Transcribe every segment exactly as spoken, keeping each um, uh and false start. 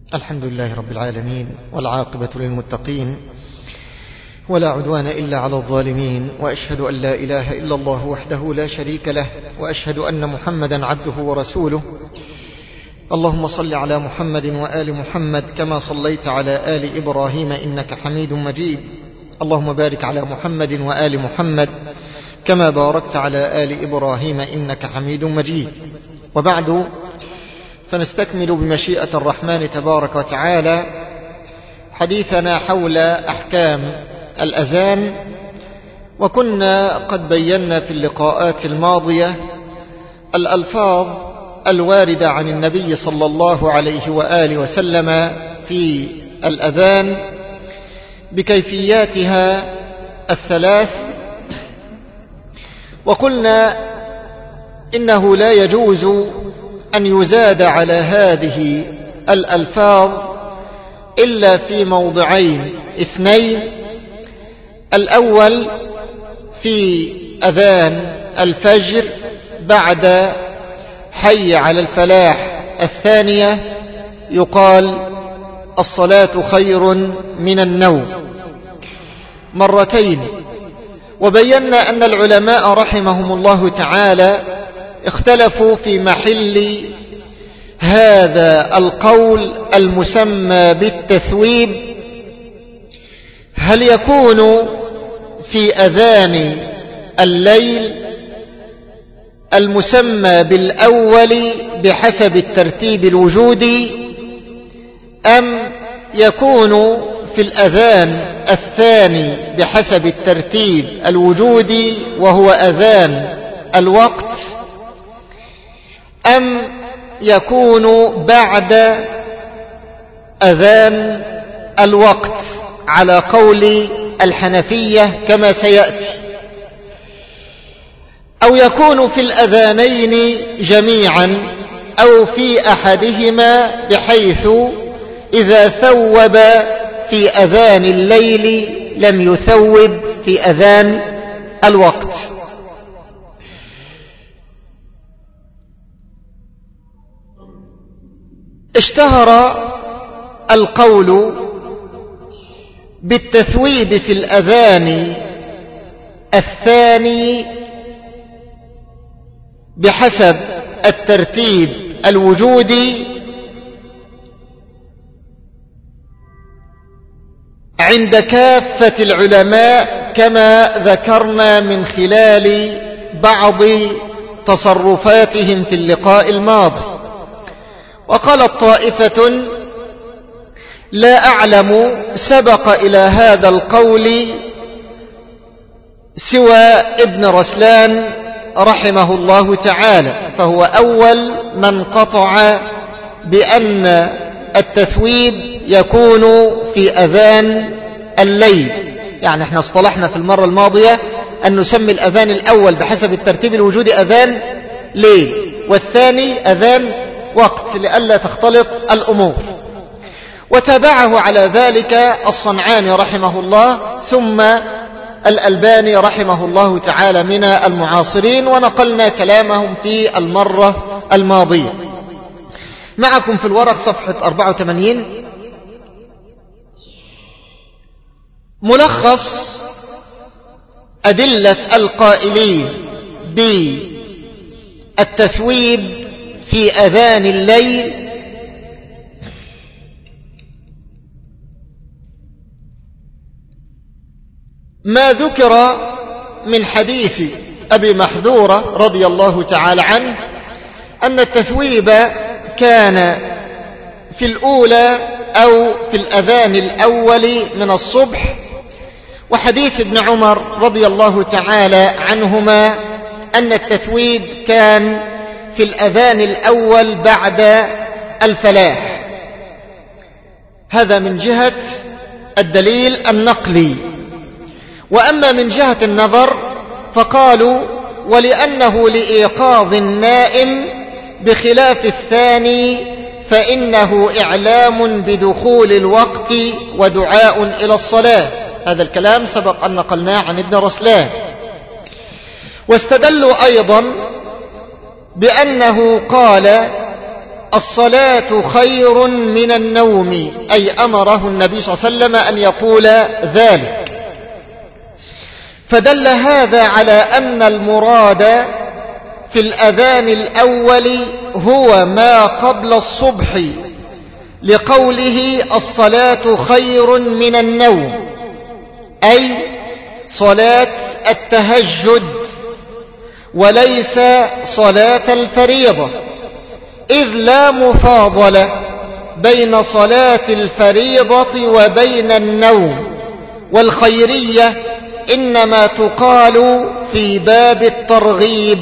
الحمد لله رب العالمين، والعاقبة للمتقين، ولا عدوان إلا على الظالمين، وأشهد أن لا إله إلا الله وحده لا شريك له، وأشهد أن محمدا عبده ورسوله. اللهم صل على محمد وآل محمد كما صليت على آل إبراهيم إنك حميد مجيد. اللهم بارك على محمد وآل محمد كما باركت على آل إبراهيم إنك حميد مجيد. وبعد، فنستكمل بمشيئة الرحمن تبارك وتعالى حديثنا حول أحكام الأذان. وكنا قد بينا في اللقاءات الماضية الألفاظ الواردة عن النبي صلى الله عليه وآله وسلم في الأذان بكيفياتها الثلاث، وقلنا إنه لا يجوز أن يزاد على هذه الألفاظ إلا في موضعين اثنين: الأول في أذان الفجر بعد حي على الفلاح، الثانية يقال الصلاة خير من النوم مرتين. وبينا أن العلماء رحمهم الله تعالى اختلفوا في محل هذا القول المسمى بالتثويب، هل يكون في أذان الليل المسمى بالأول بحسب الترتيب الوجودي، أم يكون في الأذان الثاني بحسب الترتيب الوجودي وهو أذان الوقت، أم يكون بعد أذان الوقت على قول الحنفية كما سيأتي، أو يكون في الأذانين جميعا أو في أحدهما، بحيث إذا ثوب في أذان الليل لم يثوب في أذان الوقت. اشتهر القول بالتثويب في الأذان الثاني بحسب الترتيب الوجودي عند كافة العلماء، كما ذكرنا من خلال بعض تصرفاتهم في اللقاء الماضي. وقالت طائفة لا أعلم سبق إلى هذا القول سوى ابن رسلان رحمه الله تعالى، فهو أول من قطع بأن التثويب يكون في أذان الليل. يعني احنا اصطلحنا في المرة الماضية أن نسمي الأذان الأول بحسب الترتيب الوجودي أذان ليل، والثاني أذان وقت، لئلا تختلط الأمور. وتابعه على ذلك الصنعاني رحمه الله، ثم الألباني رحمه الله تعالى من المعاصرين، ونقلنا كلامهم في المرة الماضية. معكم في الورق صفحة أربعة وثمانين ملخص أدلة القائلين بالتثويب في أذان الليل. ما ذكر من حديث أبي محذورة رضي الله تعالى عنه أن التثويب كان في الأولى أو في الأذان الأول من الصبح، وحديث ابن عمر رضي الله تعالى عنهما أن التثويب كان في الأذان الأول بعد الفلاح. هذا من جهة الدليل النقلي. وأما من جهة النظر فقالوا ولأنه لإيقاظ النائم بخلاف الثاني فإنه إعلام بدخول الوقت ودعاء إلى الصلاة. هذا الكلام سبق أن نقلناه عن ابن رسلان. واستدلوا أيضا بأنه قال الصلاة خير من النوم، أي أمره النبي صلى الله عليه وسلم أن يقول ذلك. فدل هذا على أن المراد في الأذان الأول هو ما قبل الصبح، لقوله الصلاة خير من النوم، أي صلاة التهجد وليس صلاة الفريضة، إذ لا مفاضلة بين صلاة الفريضة وبين النوم، والخيرية إنما تقال في باب الترغيب.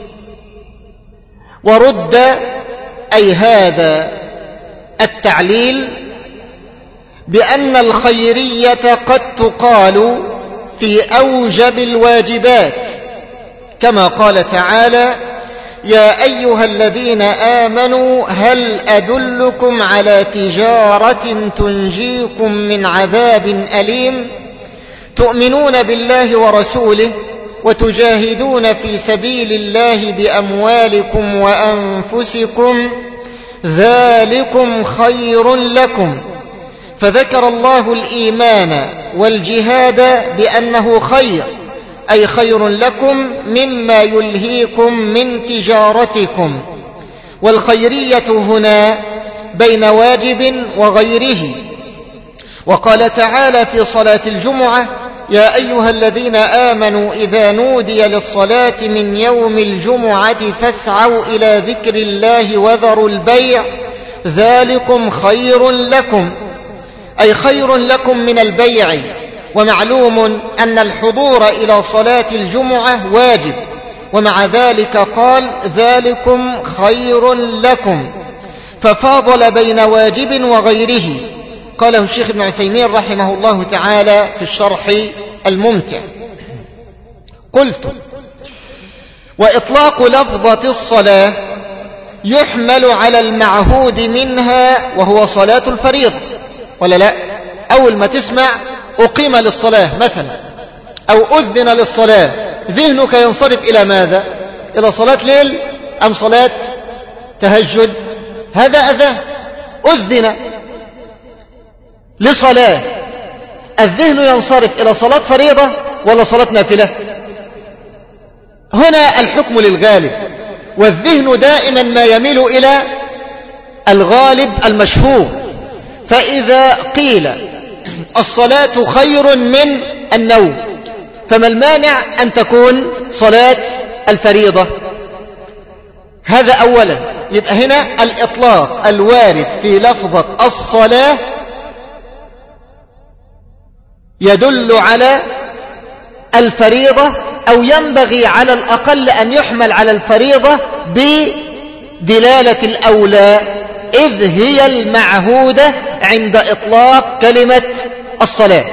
ورد أي هذا التعليل بأن الخيرية قد تقال في أوجب الواجبات، كما قال تعالى: يا أيها الذين آمنوا هل أدلكم على تجارة تنجيكم من عذاب أليم تؤمنون بالله ورسوله وتجاهدون في سبيل الله بأموالكم وأنفسكم ذلكم خير لكم. فذكر الله الإيمان والجهاد بأنه خير، أي خير لكم مما يلهيكم من تجارتكم. والخيرية هنا بين واجب وغيره. وقال تعالى في صلاة الجمعة: يا أيها الذين آمنوا إذا نودي للصلاة من يوم الجمعة فاسعوا إلى ذكر الله وذروا البيع ذلكم خير لكم، أي خير لكم من البيع. ومعلوم أن الحضور إلى صلاة الجمعة واجب، ومع ذلك قال ذلكم خير لكم، ففاضل بين واجب وغيره. قاله الشيخ ابن عثيمين رحمه الله تعالى في الشرح الممتع. قلت: وإطلاق لفظة الصلاة يحمل على المعهود منها وهو صلاة الفريضة، ولا لا؟ أول ما تسمع أقيم للصلاة مثلا أو أذن للصلاة، ذهنك ينصرف إلى ماذا؟ إلى صلاة ليل أم صلاة تهجد؟ هذا أذان. أذن لصلاة، الذهن ينصرف إلى صلاة فريضة ولا صلاة نافلة؟ هنا الحكم للغالب، والذهن دائما ما يميل إلى الغالب المشهور. فإذا قيل الصلاة خير من النوم، فما المانع أن تكون صلاة الفريضة؟ هذا أولا. يبقى هنا الإطلاق الوارد في لفظة الصلاة يدل على الفريضة، أو ينبغي على الأقل أن يحمل على الفريضة بدلالة الأولى، إذ هي المعهودة عند إطلاق كلمة الصلاة.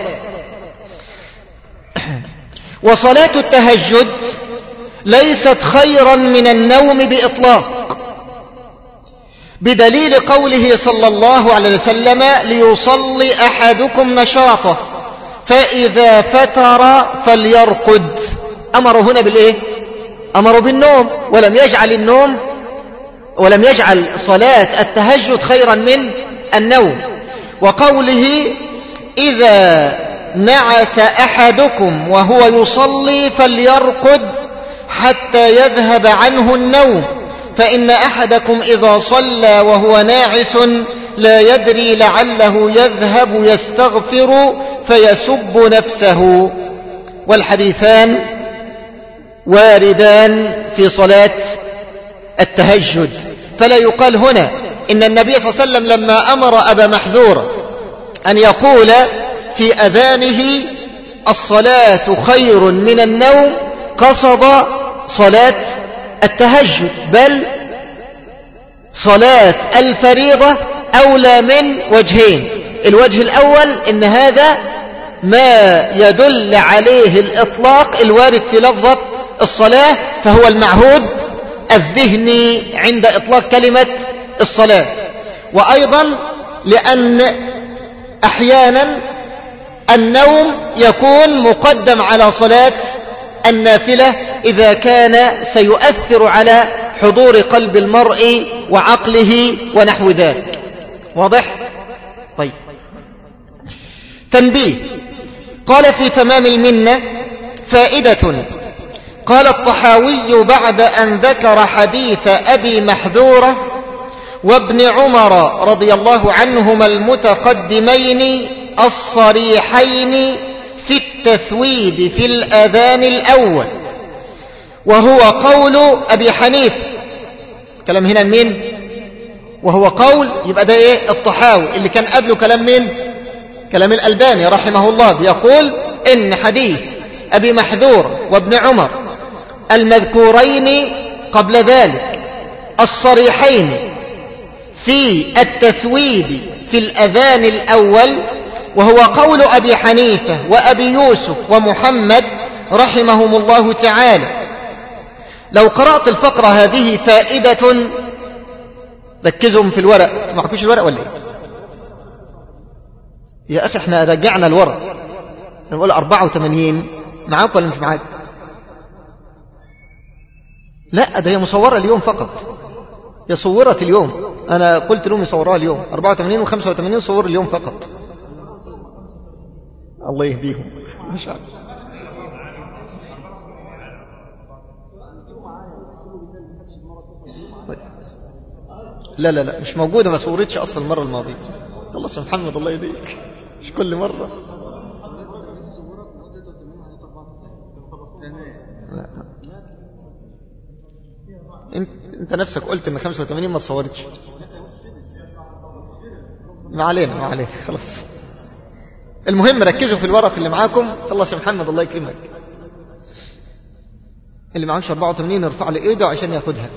وصلاة التهجد ليست خيرا من النوم بإطلاق، بدليل قوله صلى الله عليه وسلم: ليصلي أحدكم نشاطه فإذا فتر فليرقد. أمر هنا بالإيه؟ أمر بالنوم، ولم يجعل النوم ولم يجعل صلاة التهجد خيرا من النوم. وقوله: إذا نعس أحدكم وهو يصلي فليرقد حتى يذهب عنه النوم، فإن أحدكم إذا صلى وهو ناعس لا يدري لعله يذهب يستغفر فيسب نفسه. والحديثان واردان في صلاة التهجد، فلا يقال هنا إن النبي صلى الله عليه وسلم لما أمر أبا محذور أن يقول في أذانه الصلاة خير من النوم قصد صلاة التهجد، بل صلاة الفريضة أولى من وجهين. الوجه الأول إن هذا ما يدل عليه الإطلاق الوارد في لفظة الصلاة، فهو المعهود الذهني عند إطلاق كلمة الصلاة. وأيضا لأن أحيانا النوم يكون مقدم على صلاة النافلة إذا كان سيؤثر على حضور قلب المرء وعقله ونحو ذلك. واضح؟ طيب. تنبيه. قال في تمام المنة: فائدة. قال الطحاوي بعد أن ذكر حديث أبي محذورة وابن عمر رضي الله عنهما المتقدمين الصريحين في التثويب في الأذان الأول، وهو قول أبي حنيفة. كلام هنا مين؟ وهو قول، يبقى ده ايه؟ الطحاوي. اللي كان قبله كلام مين؟ كلام الألباني رحمه الله، بيقول إن حديث أبي محذور وابن عمر المذكورين قبل ذلك الصريحين في التثويب في الأذان الأول، وهو قول أبي حنيفة وأبي يوسف ومحمد رحمهم الله تعالى. لو قرأت الفقرة هذه فائدة، ركزهم في الورق. معكوش الورق ولا ايه يا أخي؟ احنا رجعنا الورق، نقول أربعة وثمانين. معاك ولا مش معاك؟ لا، ده هي مصورة اليوم فقط، هي صورت اليوم. أنا قلت لهم يصوروها اليوم. أربعة وثمانين وخمسة وثمانين صور اليوم فقط. الله يهديهم. ما شاء الله. لا لا لا، مش موجودة، ما صورتش أصلا المرة الماضية. الله سبحانه محمد، الله يهديك، مش كل مرة. لا. انت, انت نفسك قلت ان خمسة وثمانين ما صورتش. ما علينا ما علينا خلاص. المهم ركزوا في الورق اللي معاكم. الله سبحانه محمد، الله يكرمك. اللي معهوش أربعة وثمانين يرفع لي ايده عشان ياخدها.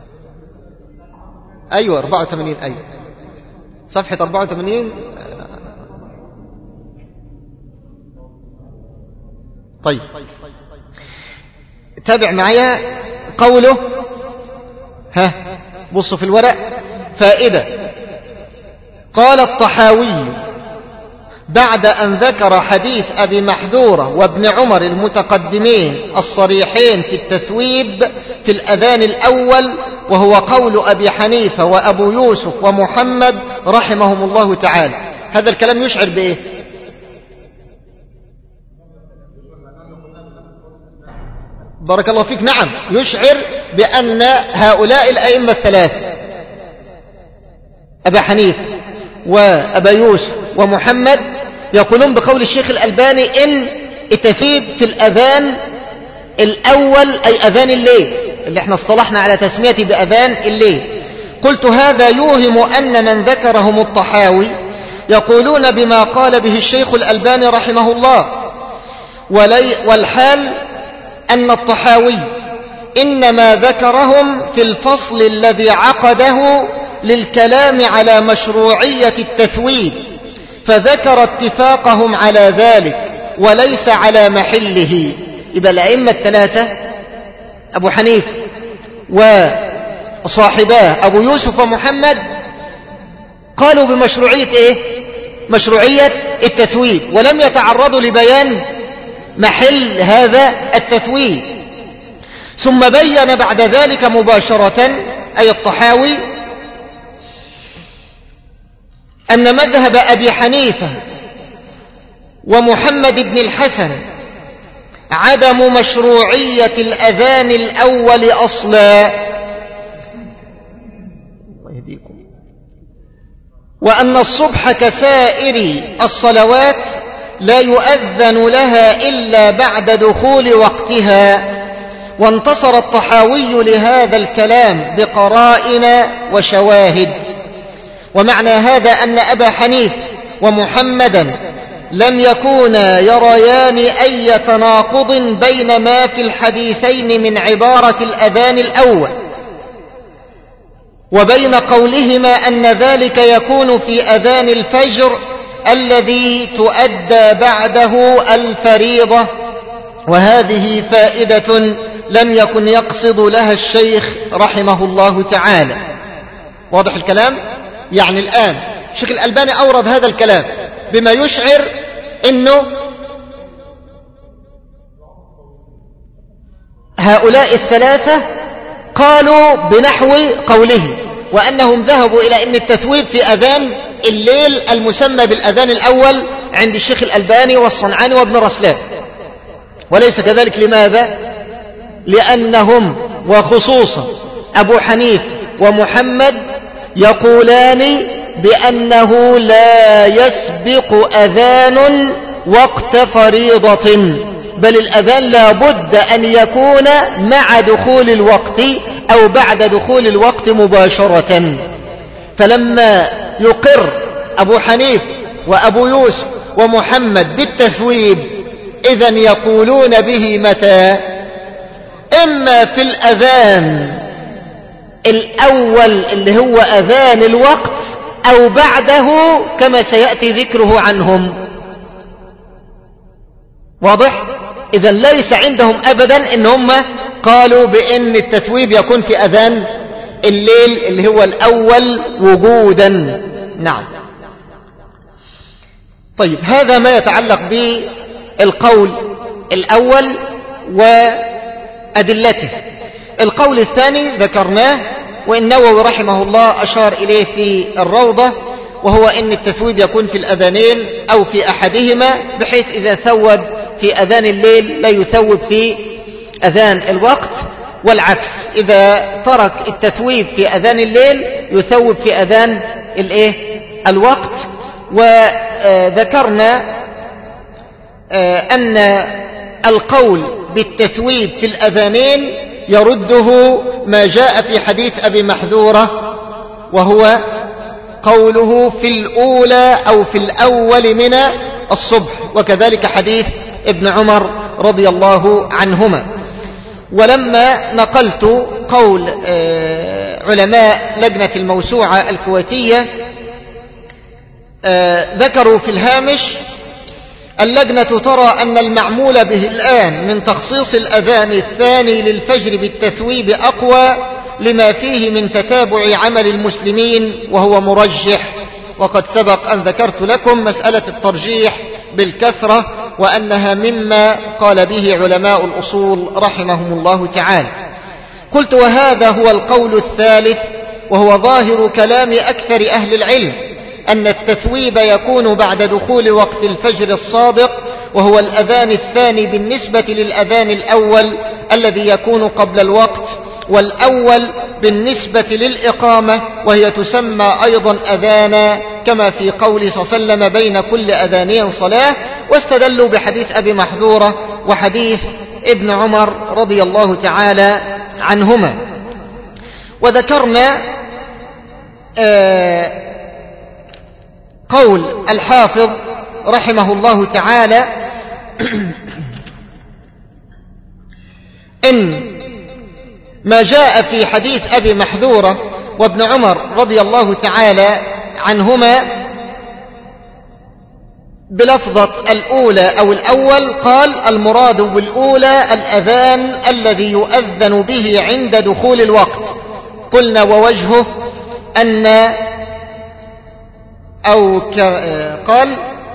ايوه أربعة وثمانين، ايوه صفحة أربعة وثمانين. طيب تابع معايا قوله. ها بصوا في الورق. فائدة. قال الطحاوي بعد أن ذكر حديث أبي محذورة وابن عمر المتقدمين الصريحين في التثويب في الأذان الأول، وهو قول أبي حنيفة وأبو يوسف ومحمد رحمهم الله تعالى. هذا الكلام يشعر بإيه؟ بارك الله فيك. نعم، يشعر بأن هؤلاء الأئمة الثلاثة أبا حنيفة وأبا يوسف ومحمد يقولون بقول الشيخ الألباني إن التثويب في الأذان الأول أي أذان الليل، اللي احنا اصطلحنا على تسميته بأذان الليل. قلت هذا يوهم أن من ذكرهم الطحاوي يقولون بما قال به الشيخ الألباني رحمه الله، والحال أن الطحاوي إنما ذكرهم في الفصل الذي عقده للكلام على مشروعية التثويب، فذكر اتفاقهم على ذلك وليس على محله. يبقى الأئمة الثلاثة أبو حنيفة وصاحباه أبو يوسف ومحمد قالوا بمشروعية إيه؟ مشروعية التثويب، ولم يتعرضوا لبيان محل هذا التثويب. ثم بين بعد ذلك مباشرة أي الطحاوي أن مذهب أبي حنيفة ومحمد بن الحسن عدم مشروعية الأذان الأول أصلا، وأن الصبح كسائر الصلوات لا يؤذن لها إلا بعد دخول وقتها. وانتصر الطحاوي لهذا الكلام بقرائن وشواهد. ومعنى هذا أن أبا حنيفة ومحمدا لم يكونا يريان أي تناقض بين ما في الحديثين من عبارة الأذان الأول وبين قولهما أن ذلك يكون في أذان الفجر الذي تؤدى بعده الفريضة. وهذه فائدة لم يكن يقصد لها الشيخ رحمه الله تعالى. واضح الكلام؟ يعني الآن الشيخ الألباني أورد هذا الكلام بما يشعر أنه هؤلاء الثلاثة قالوا بنحو قوله، وأنهم ذهبوا إلى أن التثويب في أذان الليل المسمى بالأذان الأول عند الشيخ الألباني والصنعاني وابن رسلان، وليس كذلك. لماذا؟ لأنهم وخصوصا أبو حنيفة ومحمد يقولان بأنه لا يسبق أذان وقت فريضة، بل الأذان لا بد أن يكون مع دخول الوقت أو بعد دخول الوقت مباشرة. فلما يقر أبو حنيفة وأبو يوسف ومحمد بالتثويب، إذن يقولون به متى؟ إما في الأذان الأول اللي هو أذان الوقت، أو بعده كما سيأتي ذكره عنهم. واضح؟ إذن ليس عندهم أبدا إن هم قالوا بأن التثويب يكون في أذان الليل اللي هو الأول وجودا. نعم. طيب، هذا ما يتعلق بالقول الأول وأدلته. القول الثاني ذكرناه، والنووي رحمه الله أشار إليه في الروضة، وهو أن التثويب يكون في الأذانين أو في أحدهما، بحيث إذا ثوب في أذان الليل لا يثوب في أذان الوقت، والعكس إذا ترك التثويب في أذان الليل يثوب في أذان الإيه؟ الوقت. وذكرنا أن القول بالتثويب في الأذانين يرده ما جاء في حديث أبي محذورة، وهو قوله في الأولى أو في الأول من الصبح، وكذلك حديث ابن عمر رضي الله عنهما. ولما نقلت قول علماء لجنة الموسوعة الكويتية، ذكروا في الهامش: اللجنة ترى أن المعمول به الآن من تخصيص الأذان الثاني للفجر بالتثويب أقوى لما فيه من تتابع عمل المسلمين، وهو مرجح. وقد سبق أن ذكرت لكم مسألة الترجيح بالكثرة، وأنها مما قال به علماء الأصول رحمهم الله تعالى. قلت: وهذا هو القول الثالث، وهو ظاهر كلام أكثر أهل العلم، أن التثويب يكون بعد دخول وقت الفجر الصادق، وهو الأذان الثاني بالنسبة للأذان الأول الذي يكون قبل الوقت، والأول بالنسبة للإقامة، وهي تسمى أيضا أذانا، كما في قوله صلى الله عليه وسلم: بين كل أذانين صلاة. واستدلوا بحديث أبي محذورة وحديث ابن عمر رضي الله تعالى عنهما. وذكرنا آه قول الحافظ رحمه الله تعالى إن ما جاء في حديث أبي محذورة وابن عمر رضي الله تعالى عنهما بلفظة الأولى أو الأول، قال: المراد بالأولى الأذان الذي يؤذن به عند دخول الوقت. قلنا: ووجهه أن أو قال: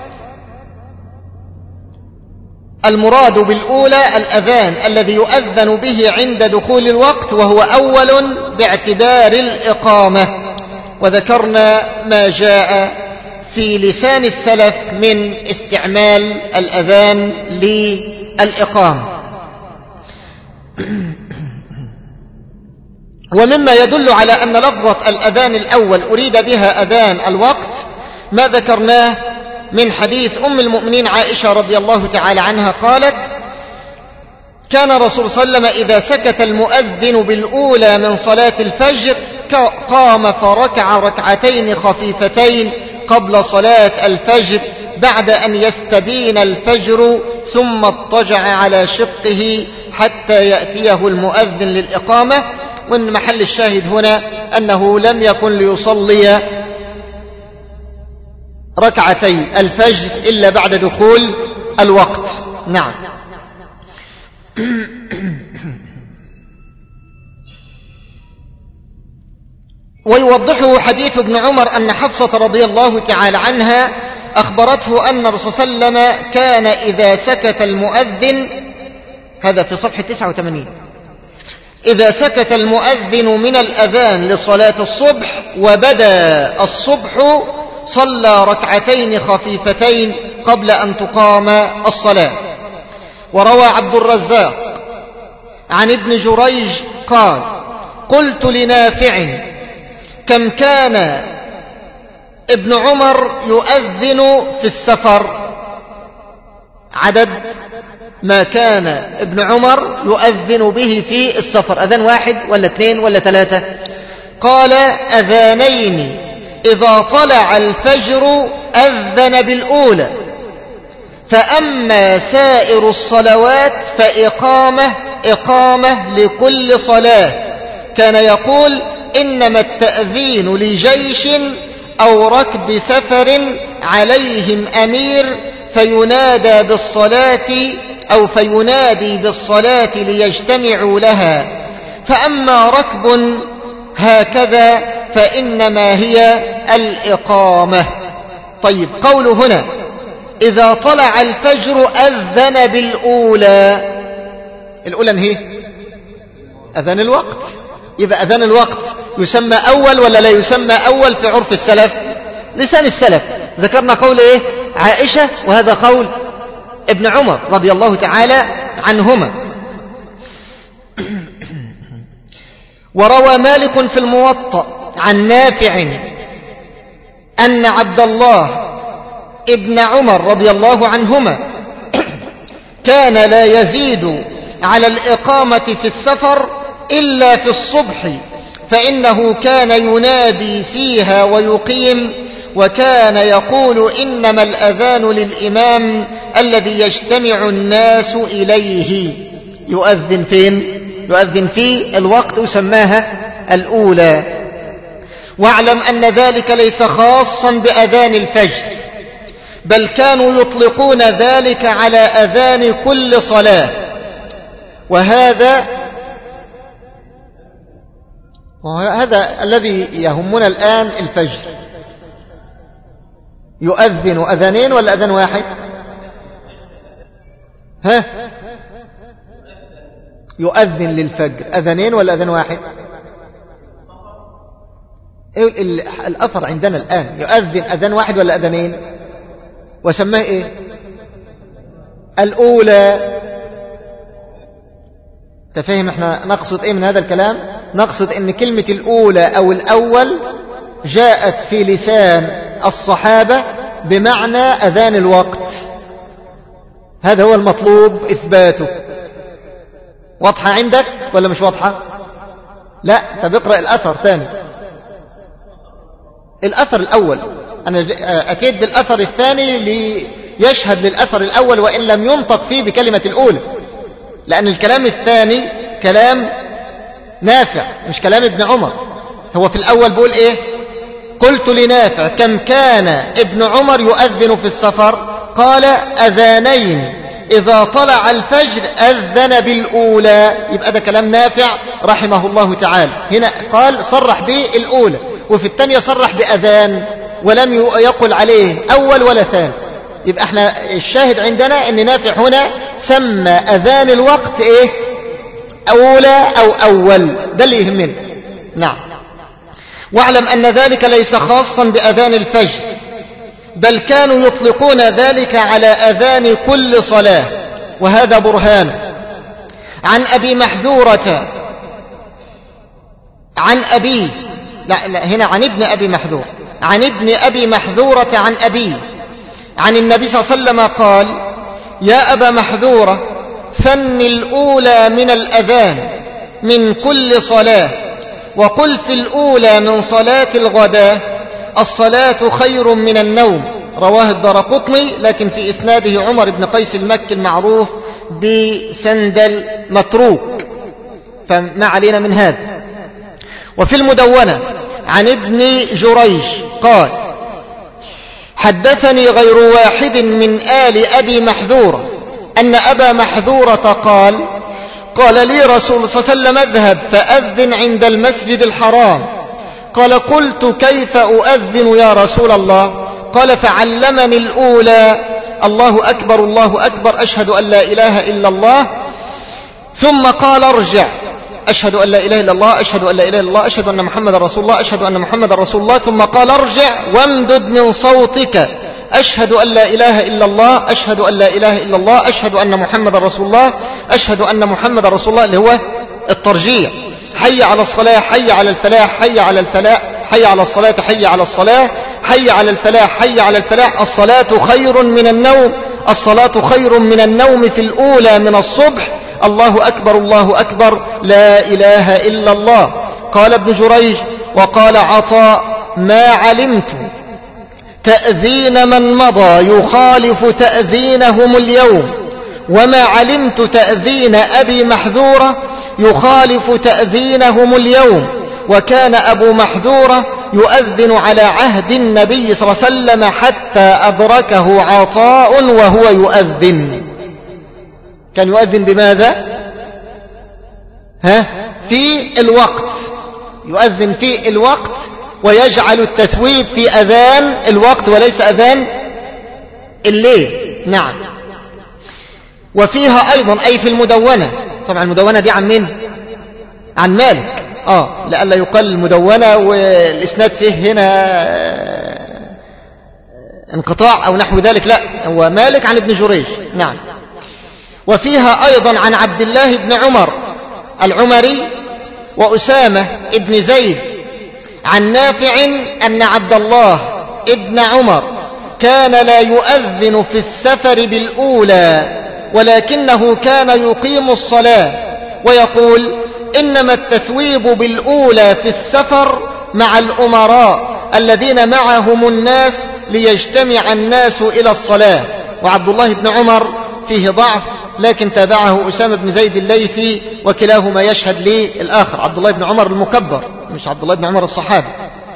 المراد بالأولى الأذان الذي يؤذن به عند دخول الوقت، وهو أول باعتبار الإقامة. وذكرنا ما جاء في لسان السلف من استعمال الأذان للإقامة. ومما يدل على أن لفظة الأذان الأول أريد بها أذان الوقت ما ذكرناه من حديث أم المؤمنين عائشة رضي الله تعالى عنها، قالت: كان رسول صلى الله عليه وسلم إذا سكت المؤذن بالأولى من صلاة الفجر قام فركع ركعتين خفيفتين قبل صلاة الفجر بعد أن يستبين الفجر، ثم اضطجع على شقه حتى يأتيه المؤذن للإقامة. وإن محل الشاهد هنا أنه لم يكن ليصلي ركعتي الفجر إلا بعد دخول الوقت. نعم. ويوضحه حديث ابن عمر أن حفصة رضي الله تعالى عنها أخبرته أن الرسول صلى الله عليه وسلم كان إذا سكت المؤذن، هذا في صفحة تسعة وثمانين، إذا سكت المؤذن من الأذان لصلاة الصبح وبدا الصبح صلى ركعتين خفيفتين قبل أن تقام الصلاة. وروى عبد الرزاق عن ابن جريج قال: قلت لنافع: كم كان ابن عمر يؤذن في السفر؟ عدد ما كان ابن عمر يؤذن به في السفر، أذان واحد ولا اثنين ولا ثلاثة؟ قال: أذانين، إذا طلع الفجر أذن بالأولى، فأما سائر الصلوات فإقامة إقامة لكل صلاة. كان يقول: إنما التأذين لجيش أو ركب سفر عليهم أمير فينادى بالصلاة أو فينادي بالصلاة ليجتمعوا لها، فأما ركب هكذا فإنما هي الإقامة. طيب، قول هنا إذا طلع الفجر أذن بالأولى، الأولى هي أذان الوقت، يبقى أذان الوقت يسمى أول ولا لا يسمى أول في عرف السلف؟ لسان السلف. ذكرنا قول إيه؟ عائشة، وهذا قول ابن عمر رضي الله تعالى عنهما. وروى مالك في الموطأ عن نافع أن عبد الله ابن عمر رضي الله عنهما كان لا يزيد على الإقامة في السفر إلا في الصبح، فإنه كان ينادي فيها ويقيم، وكان يقول: إنما الأذان للإمام الذي يجتمع الناس إليه. يؤذن فين؟ يؤذن في الوقت وسماها الأولى. واعلم أن ذلك ليس خاصا بأذان الفجر، بل كانوا يطلقون ذلك على أذان كل صلاة. وهذا وهذا الذي يهمنا الآن، الفجر. يؤذن أذانين ولا أذان واحد؟ ها؟ يؤذن للفجر أذانين ولا أذان واحد؟ إيه الأثر عندنا الآن؟ يؤذن أذان واحد ولا أذانين؟ وسماه إيه؟ الأولى. تفهم احنا نقصد إيه من هذا الكلام؟ نقصد إن كلمة الأولى أو الأول جاءت في لسان الصحابة بمعنى أذان الوقت. هذا هو المطلوب إثباته. واضحة عندك ولا مش واضحة؟ لا، طب اقرأ الأثر ثاني. الأثر الأول، أنا أكيد بالأثر الثاني ليشهد للأثر الأول وإن لم ينطق فيه بكلمة الأولى، لأن الكلام الثاني كلام نافع مش كلام ابن عمر. هو في الأول بيقول إيه؟ قلت لنافع: كم كان ابن عمر يؤذن في السفر؟ قال: أذانين، إذا طلع الفجر أذن بالأولى. يبقى ده كلام نافع رحمه الله تعالى. هنا قال صرح بالأولى، وفي الثانية صرح بأذان ولم يقل عليه أول ولا ثاني. يبقى احنا الشاهد عندنا ان نافع هنا سمى أذان الوقت ايه؟ أولى أو أول. ده اللي يهمنا. نعم. واعلم أن ذلك ليس خاصا بأذان الفجر، بل كانوا يطلقون ذلك على أذان كل صلاة. وهذا برهان. عن أبي محذورة عن أبيه لا, لا هنا عن ابن أبي محذور عن ابن أبي محذورة عن أبيه عن النبي صلى الله عليه وسلم قال: يا أبا محذورة، ثن الأولى من الأذان من كل صلاة، وقل في الأولى من صلاة الغداء: الصلاة خير من النوم. رواه الدارقطني، لكن في إسناده عمر بن قيس المكي المعروف بسندل متروك، فما علينا من هذا. وفي المدونة عن ابن جريج قال: حدثني غير واحد من آل أبي محذورة أن أبا محذورة قال: قال لي رسول الله صلى الله عليه وسلم: اذهب فأذن عند المسجد الحرام. قال: قلت: كيف أؤذن يا رسول الله؟ قال: فعلمني الأولى: الله أكبر الله أكبر، أشهد أن لا إله إلا الله. ثم قال: ارجع أشهد أن لا إله إلا الله أشهد أن لا إله إلا الله أشهد أن محمد رسول الله أشهد أن محمد رسول الله، ثم قال ارجع وامدد من صوتك أشهد أن لا إله إلا الله أشهد أن لا إله إلا الله أشهد أن محمد رسول الله أشهد أن محمد رسول الله، اللي هو الترجيع. حي على الصلاة حي على الفلاح حي على الفلاح حي على الصلاة حي على الصلاة حي على الفلاح حي على الفلاح. الصلاة خير من النوم الصلاة خير من النوم في الأولى من الصبح. الله أكبر الله أكبر لا إله إلا الله. قال ابن جريج وقال عطاء ما علمت تأذين من مضى يخالف تأذينهم اليوم، وما علمت تأذين أبي محذورة يخالف تأذينهم اليوم. وكان أبو محذورة يؤذن على عهد النبي صلى الله عليه وسلم حتى أدركه عطاء وهو يؤذن. كان يؤذن بماذا؟ ها؟ في الوقت، يؤذن في الوقت ويجعل التثويب في أذان الوقت وليس أذان الليل. نعم. وفيها أيضا أي في المدونة، طبعا المدونة دي عن من؟ عن مالك، آه لألا يقال المدونة والإسناد فيه هنا انقطاع أو نحو ذلك، لا هو مالك عن ابن جريج. نعم. وفيها أيضا عن عبد الله بن عمر العمري وأسامة ابن زيد عن نافع أن عبد الله ابن عمر كان لا يؤذن في السفر بالأولى ولكنه كان يقيم الصلاة ويقول إنما التثويب بالأولى في السفر مع الأمراء الذين معهم الناس ليجتمع الناس إلى الصلاة. وعبد الله بن عمر فيه ضعف لكن تابعه أسامة بن زيد الليثي وكلاهما يشهد للآخر. عبد الله بن عمر المكبر مش عبد الله بن عمر الصحابي.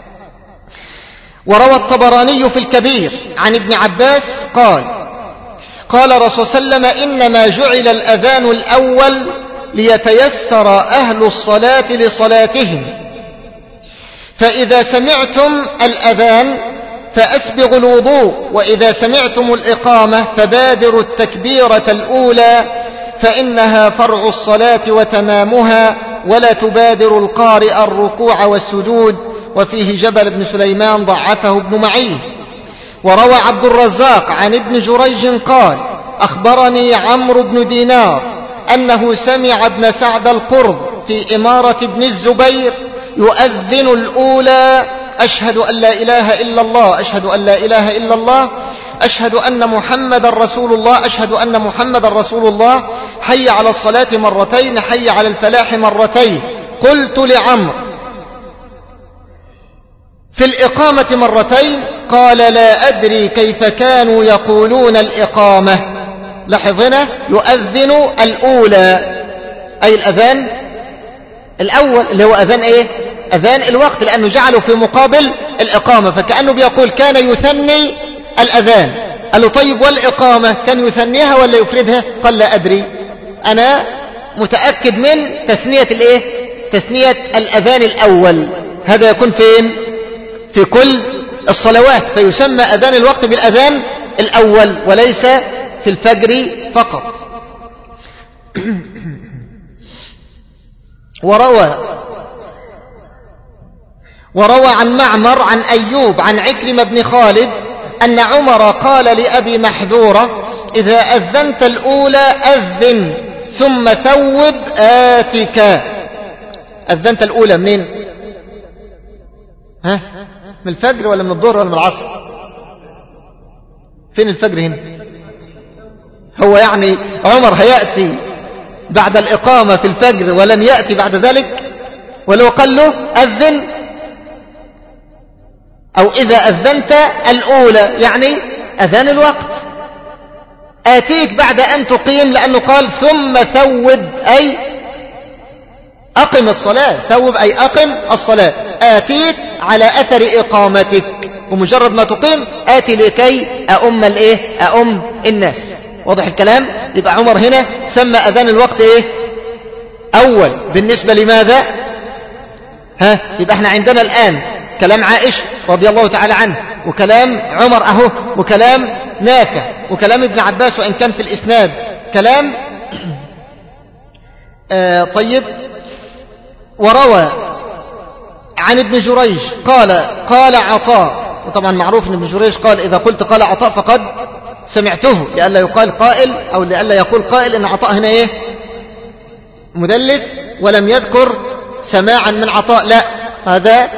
وروى الطبراني في الكبير عن ابن عباس قال قال رسول الله صلى الله عليه وسلم إنما جعل الأذان الأول ليتيسر أهل الصلاة لصلاتهم، فإذا سمعتم الأذان فأسبغوا الوضوء، وإذا سمعتم الإقامة فبادروا التكبيرة الأولى فإنها فرع الصلاة وتمامها، ولا تبادر القارئ الركوع والسجود. وفيه جبل بن سليمان ضعفه ابن معين. وروى عبد الرزاق عن ابن جريج قال أخبرني عمرو بن دينار أنه سمع ابن سعد القرظ في إمارة ابن الزبير يؤذن الأولى أشهد أن لا إله إلا الله أشهد أن لا إله إلا الله أشهد أن محمد رسول الله أشهد أن محمد رسول الله حي على الصلاة مرتين حي على الفلاح مرتين. قلت لعمرو في الإقامة مرتين قال لا أدري كيف كانوا يقولون الإقامة. لاحظنا يؤذن الأولى أي الأذان الأول اللي هو أذان إيه؟ أذان الوقت، لأنه جعله في مقابل الإقامة، فكأنه بيقول كان يثني الأذان. قال له طيب والإقامة كان يثنيها ولا يفردها؟ قال لا أدري، أنا متأكد من تثنية الإيه؟ تثنية الأذان الأول. هذا يكون فين؟ في كل الصلوات، فيسمى أذان الوقت بالأذان الأول وليس في الفجر فقط. وروى وروى عن معمر عن أيوب عن عكرمة بن خالد أن عمر قال لأبي محذورة إذا أذنت الأولى أذن ثم ثوب آتك. أذنت الأولى منين؟ ها؟ من الفجر ولا من الظهر ولا من العصر؟ فين الفجر هنا؟ هو يعني عمر هيأتي بعد الإقامة في الفجر ولن يأتي بعد ذلك؟ ولو قال له أذن أو إذا أذنت الأولى يعني أذان الوقت آتيك بعد أن تقيم، لأنه قال ثم ثوب أي أقم الصلاة. ثوب أي أقم الصلاة. آتيك على أثر إقامتك، ومجرد ما تقيم آتي لكي أؤم الإيه؟ أؤم الناس. واضح الكلام؟ يبقى عمر هنا سمى أذان الوقت إيه؟ أول. بالنسبة لماذا؟ ها؟ يبقى احنا عندنا الآن كلام عائشة رضي الله تعالى عنه، وكلام عمر أهو، وكلام نافع، وكلام ابن عباس وإن كان في الإسناد كلام آه طيب وروى عن ابن جريج قال قال عطاء، وطبعا معروف ان ابن جريج قال إذا قلت قال عطاء فقد سمعته، لئلا يقال قائل أو لئلا يقول قائل إن عطاء هنا إيه مدلس ولم يذكر سماعا من عطاء، لا، هذا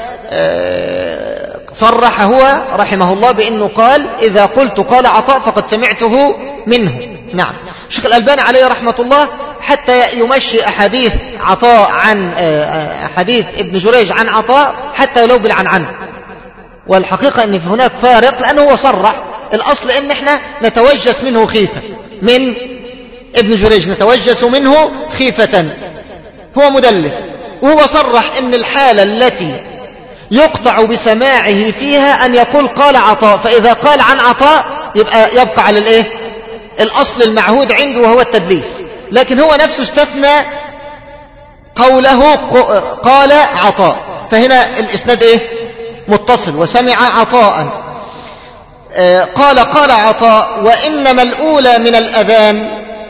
صرح هو رحمه الله بأنه قال إذا قلت قال عطاء فقد سمعته منه. نعم. الشيخ الألباني عليه رحمة الله حتى يمشي أحاديث عطاء عن أحاديث ابن جريج عن عطاء حتى لو بالعنعنة، والحقيقة أن هناك فارق لأنه هو صرح. الأصل أن احنا نتوجس منه خيفة، من ابن جريج نتوجس منه خيفة، هو مدلس، وهو صرح أن الحالة التي يقطع بسماعه فيها أن يقول قال عطاء، فإذا قال عن عطاء يبقى يبقى على الإيه الأصل المعهود عنده وهو التدليس، لكن هو نفسه استثنى قوله قال عطاء، فهنا الإسناد إيه متصل، وسمع عطاء. قال قال عطاء وإنما الأولى من الأذان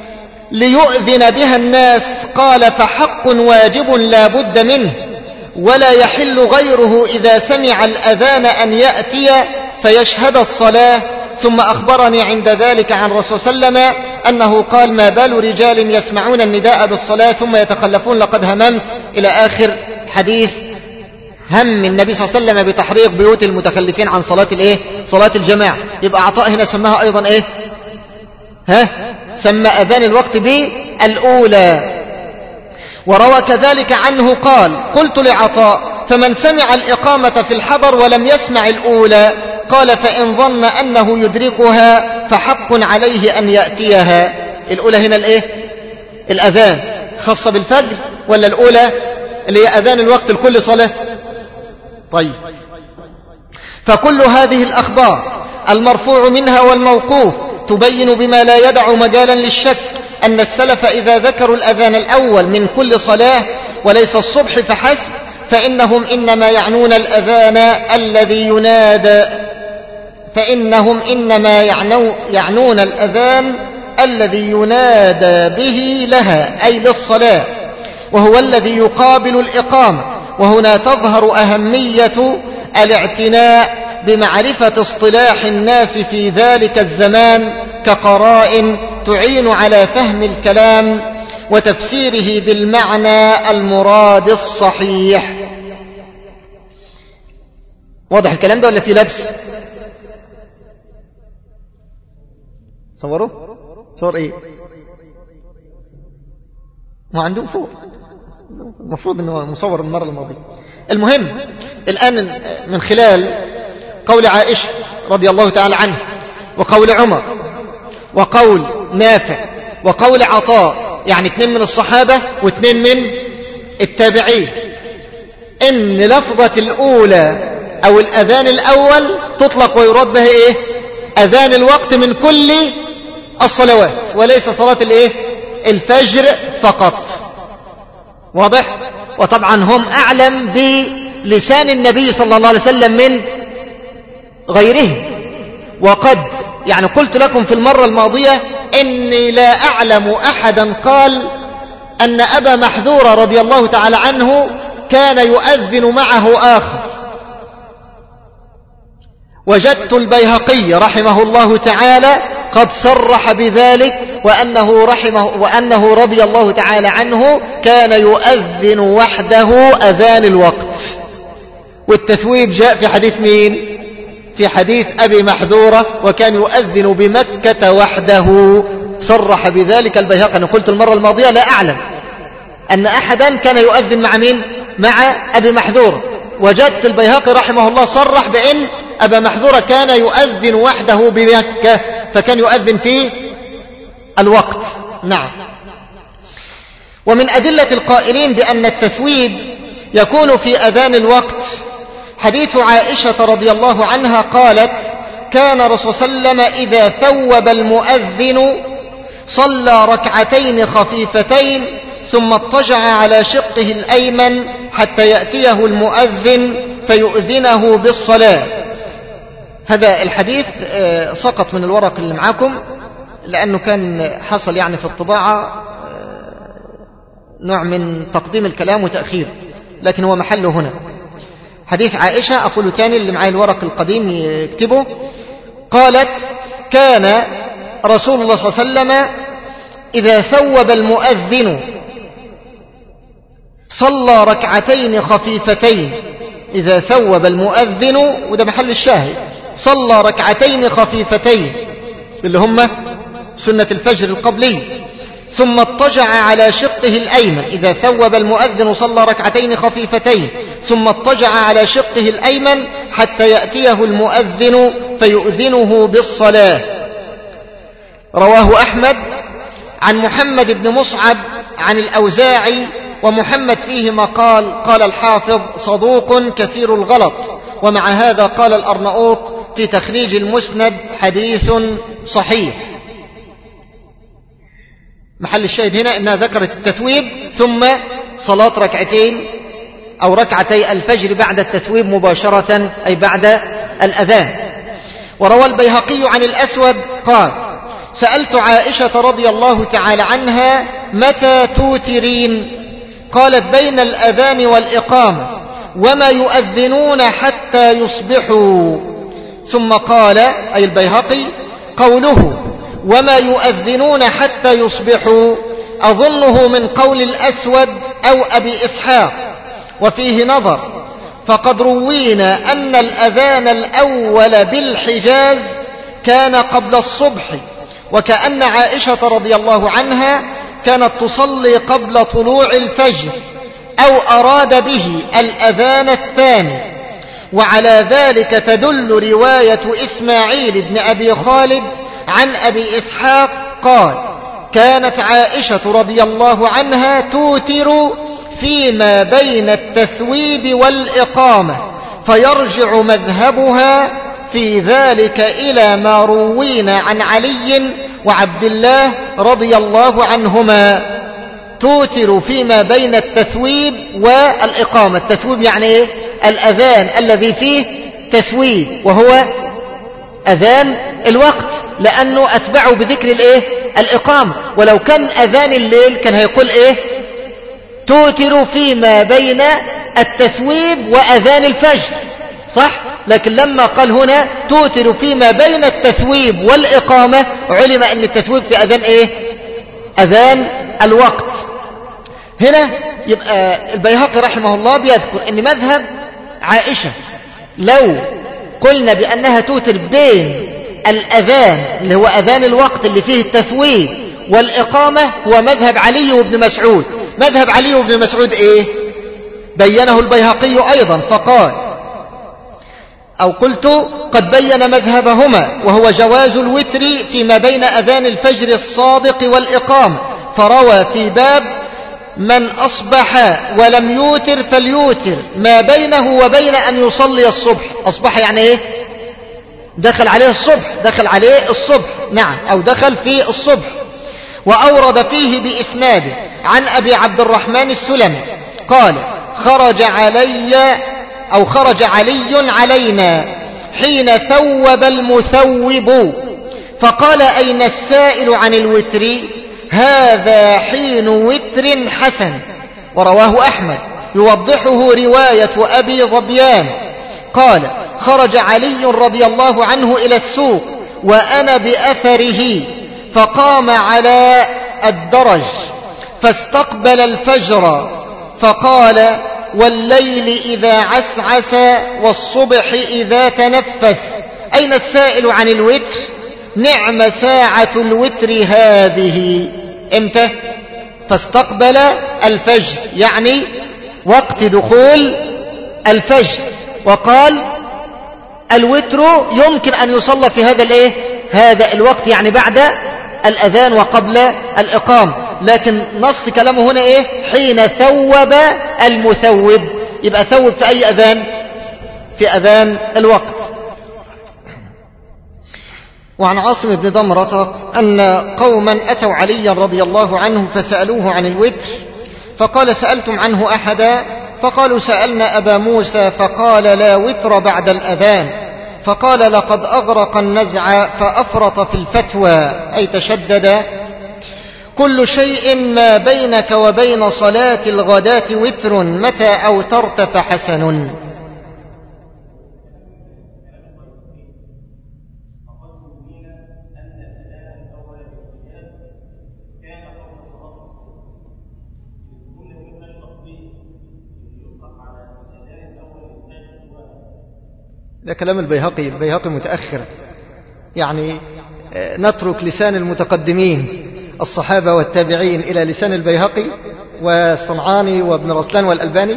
ليؤذن بها الناس، قال فحق واجب لا بد منه، ولا يحل غيره إذا سمع الأذان أن يأتي فيشهد الصلاة. ثم أخبرني عند ذلك عن رسول صلى الله عليه وسلم أنه قال ما بال رجال يسمعون النداء بالصلاة ثم يتخلفون لقد هممت، إلى آخر حديث هم النبي صلى الله عليه وسلم بتحريق بيوت المتخلفين عن صلاة الايه صلاة الجماعة. يبقى عطاء هنا سماها أيضا ايه ها سمى أذان الوقت بالأولى. وروى كذلك عنه قال قلت لعطاء فمن سمع الإقامة في الحضر ولم يسمع الأولى، قال فإن ظن أنه يدركها فحق عليه أن يأتيها. الأولى هنا الايه الأذان خاصة بالفجر ولا الأولى اللي هي أذان الوقت لكل صلاة؟ طيب، فكل هذه الأخبار المرفوع منها والموقوف تبين بما لا يدع مجالا للشك أن السلف إذا ذكروا الأذان الأول من كل صلاة وليس الصبح فحسب فإنهم إنما يعنون الأذان الذي ينادى فإنهم إنما يعنو يعنون الأذان الذي ينادى به لها أي للصلاة، وهو الذي يقابل الإقامة. وهنا تظهر أهمية الاعتناء بمعرفة اصطلاح الناس في ذلك الزمان كقرائن تعين على فهم الكلام وتفسيره بالمعنى المراد الصحيح. واضح الكلام ده ولا في لبس؟ صوروا صور ايه ما عندهم فوق، المفروض انه مصور المرة الماضية. المهم الآن من خلال قول عائشة رضي الله تعالى عنه وقول عمر وقول نافع وقول عطاء، يعني اثنين من الصحابة واثنين من التابعين، ان لفظة الأولى او الأذان الأول تطلق ويراد بها ايه أذان الوقت من كل الصلوات وليس صلاة الايه الفجر فقط. واضح؟ وطبعا هم أعلم بلسان النبي صلى الله عليه وسلم من غيره. وقد يعني قلت لكم في المرة الماضية إني لا أعلم أحدا قال أن أبا محذورة رضي الله تعالى عنه كان يؤذن معه آخر. وجدت البيهقي رحمه الله تعالى قد صرح بذلك وأنه, رحمه وأنه رضي الله تعالى عنه كان يؤذن وحده أذان الوقت. والتثويب جاء في حديث مين؟ في حديث أبي محذورة وكان يؤذن بمكة وحده. صرح بذلك البيهقي. أنا قلت المرة الماضية لا أعلم أن أحدا كان يؤذن مع مين؟ مع أبي محذورة. وجدت البيهقي رحمه الله صرح بأن أبا محذورة كان يؤذن وحده بمكة، فكان يؤذن في الوقت. نعم. ومن أدلة القائلين بأن التثويب يكون في أذان الوقت حديث عائشة رضي الله عنها قالت كان رسول صلى الله عليه وسلم إذا ثوب المؤذن صلى ركعتين خفيفتين ثم اضطجع على شقه الأيمن حتى يأتيه المؤذن فيؤذنه بالصلاة. هذا الحديث سقط من الورق اللي معاكم لأنه كان حصل يعني في الطباعة نوع من تقديم الكلام وتأخير، لكن هو محله هنا. حديث عائشة، أقول تاني اللي معي الورق القديم يكتبه، قالت: كان رسول الله صلى الله عليه وسلم إذا ثوب المؤذن صلى ركعتين خفيفتين. إذا ثوب المؤذن، وده محل الشاهد، صلى ركعتين خفيفتين اللي هم سنة الفجر القبلي، ثم اضطجع على شقه الأيمن. إذا ثوب المؤذن صلى ركعتين خفيفتين ثم اضطجع على شقه الأيمن حتى يأتيه المؤذن فيؤذنه بالصلاة. رواه أحمد عن محمد بن مصعب عن الأوزاعي، ومحمد فيه مقال، قال الحافظ: صدوق كثير الغلط. ومع هذا قال الأرناؤوط في تخريج المسند: حديث صحيح. محل الشاهد هنا انها ذكرت التثويب ثم صلاة ركعتين او ركعتي الفجر بعد التثويب مباشرة، اي بعد الاذان. وروى البيهقي عن الاسود قال: سألت عائشة رضي الله تعالى عنها: متى توترين؟ قالت: بين الاذان والاقامة، وما يؤذنون حتى يصبحوا. ثم قال، اي البيهقي: قوله وما يؤذنون حتى يصبحوا أظنه من قول الأسود أو أبي إسحاق، وفيه نظر، فقد روينا أن الأذان الأول بالحجاز كان قبل الصبح، وكأن عائشة رضي الله عنها كانت تصلي قبل طلوع الفجر، أو أراد به الأذان الثاني. وعلى ذلك تدل رواية إسماعيل بن أبي خالد عن أبي إسحاق قال: كانت عائشة رضي الله عنها توتر فيما بين التثويب والإقامة، فيرجع مذهبها في ذلك إلى ما روينا عن علي وعبد الله رضي الله عنهما. توتر فيما بين التثويب والإقامة. التثويب يعني إيه؟ الأذان الذي فيه تثويب، وهو أذان الوقت، لأنه أتبعه بذكر الإيه؟ الإقامة. ولو كان أذان الليل كان هيقول إيه؟ توتر فيما بين التثويب وأذان الفجر، صح؟ لكن لما قال هنا توتر فيما بين التثويب والإقامة، علم أن التثويب في أذان إيه؟ أذان الوقت. هنا يبقى البيهقي رحمه الله بيذكر أن مذهب عائشة لو قلنا بأنها توتر بين الأذان اللي هو أذان الوقت اللي فيه التثويب والإقامة، هو مذهب علي وابن مسعود. مذهب علي وابن مسعود إيه؟ بينه البيهقي أيضا فقال، أو قلت قد بين مذهبهما، وهو جواز الوتر فيما بين أذان الفجر الصادق والإقامة، فروى في باب من أصبح ولم يوتر فليوتر ما بينه وبين أن يصلي الصبح. أصبح يعني إيه؟ دخل عليه الصبح، دخل عليه الصبح، نعم، أو دخل في الصبح. وأورد فيه بإسناده عن أبي عبد الرحمن السلمي قال: خرج علي أو خرج علي علينا حين ثوب المثوب، فقال: أين السائل عن الوتر؟ هذا حين وتر حسن. ورواه أحمد يوضحه رواية أبي ظبيان قال: خرج علي رضي الله عنه إلى السوق وأنا بأثره، فقام على الدرج فاستقبل الفجر فقال: والليل إذا عسعس والصبح إذا تنفس، أين السائل عن الوتر؟ نعم ساعة الوتر هذه. امتى؟ فاستقبل الفجر، يعني وقت دخول الفجر. وقال: الوتر يمكن أن يصلى في هذا الايه؟ هذا الوقت، يعني بعد الأذان وقبل الإقامة. لكن نص كلامه هنا ايه؟ حين ثوب المثوب. يبقى ثوب في أي أذان؟ في أذان الوقت. وعن عاصم بن ضمرة أن قوما أتوا عليا رضي الله عنه فسألوه عن الوتر، فقال: سألتم عنه أحدا؟ فقالوا: سألنا أبا موسى فقال: لا وتر بعد الأذان. فقال: لقد أغرق النزع فأفرط في الفتوى، أي تشدد. كل شيء ما بينك وبين صلاة الغداة وتر متى أوترت فحسن. ده كلام البيهقي. البيهقي متأخر، يعني نترك لسان المتقدمين الصحابة والتابعين إلى لسان البيهقي والصنعاني وابن رسلان والألباني.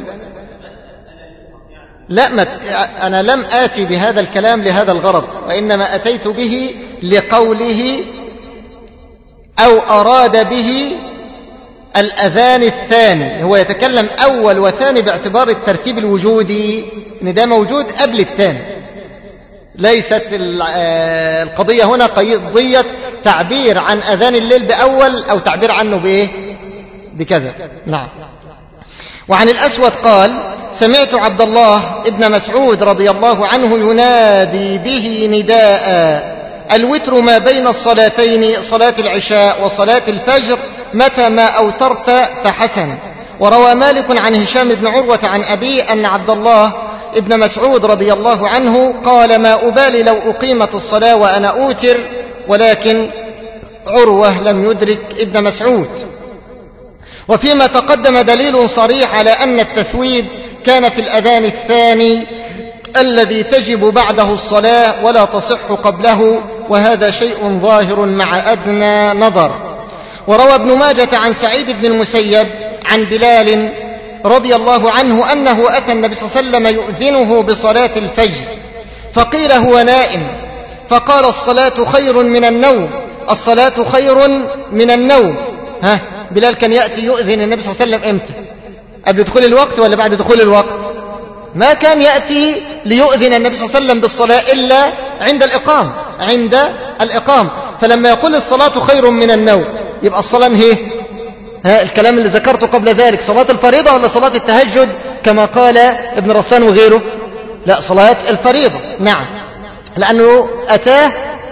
لا، أنا لم آتي بهذا الكلام لهذا الغرض، وإنما أتيت به لقوله أو أراد به الأذان الثاني. هو يتكلم أول وثاني باعتبار الترتيب الوجودي، إن ده موجود قبل الثاني. ليست القضية هنا قضية تعبير عن أذان الليل بأول أو تعبير عنه بإيه؟ بكذا. نعم. وعن الأسود قال: سمعت عبد الله ابن مسعود رضي الله عنه ينادي به نداء: الوتر ما بين الصلاتين، صلاة العشاء وصلاة الفجر، متى ما أوترت فحسن. وروى مالك عن هشام بن عروة عن أبيه أن عبد الله ابن مسعود رضي الله عنه قال: ما أبالي لو أقيمت الصلاة وأنا أوتر، ولكن عروة لم يدرك ابن مسعود. وفيما تقدم دليل صريح على أن التثويب كان في الأذان الثاني الذي تجب بعده الصلاة ولا تصح قبله، وهذا شيء ظاهر مع أدنى نظر. وروى ابن ماجة عن سعيد بن المسيب عن بلال رضي الله عنه أنه أتى النبي صلى الله عليه وسلم يؤذنه بصلاة الفجر، فقيل هو نائم، فقال: الصلاة خير من النوم، الصلاة خير من النوم. ها، بلال كان يأتي يؤذن النبي صلى الله عليه وسلم إمتى؟ قبل دخول الوقت ولا بعد دخول الوقت؟ ما كان يأتي ليؤذن النبي صلى الله عليه وسلم بالصلاة إلا عند الإقام، عند الإقام. فلما يقول الصلاة خير من النوم، يبقى الصلاة هي ها الكلام اللي ذكرته قبل ذلك، صلاة الفريضة ولا صلاة التهجد كما قال ابن رسلان وغيره؟ لا، صلاة الفريضة. نعم، لأنه أتاه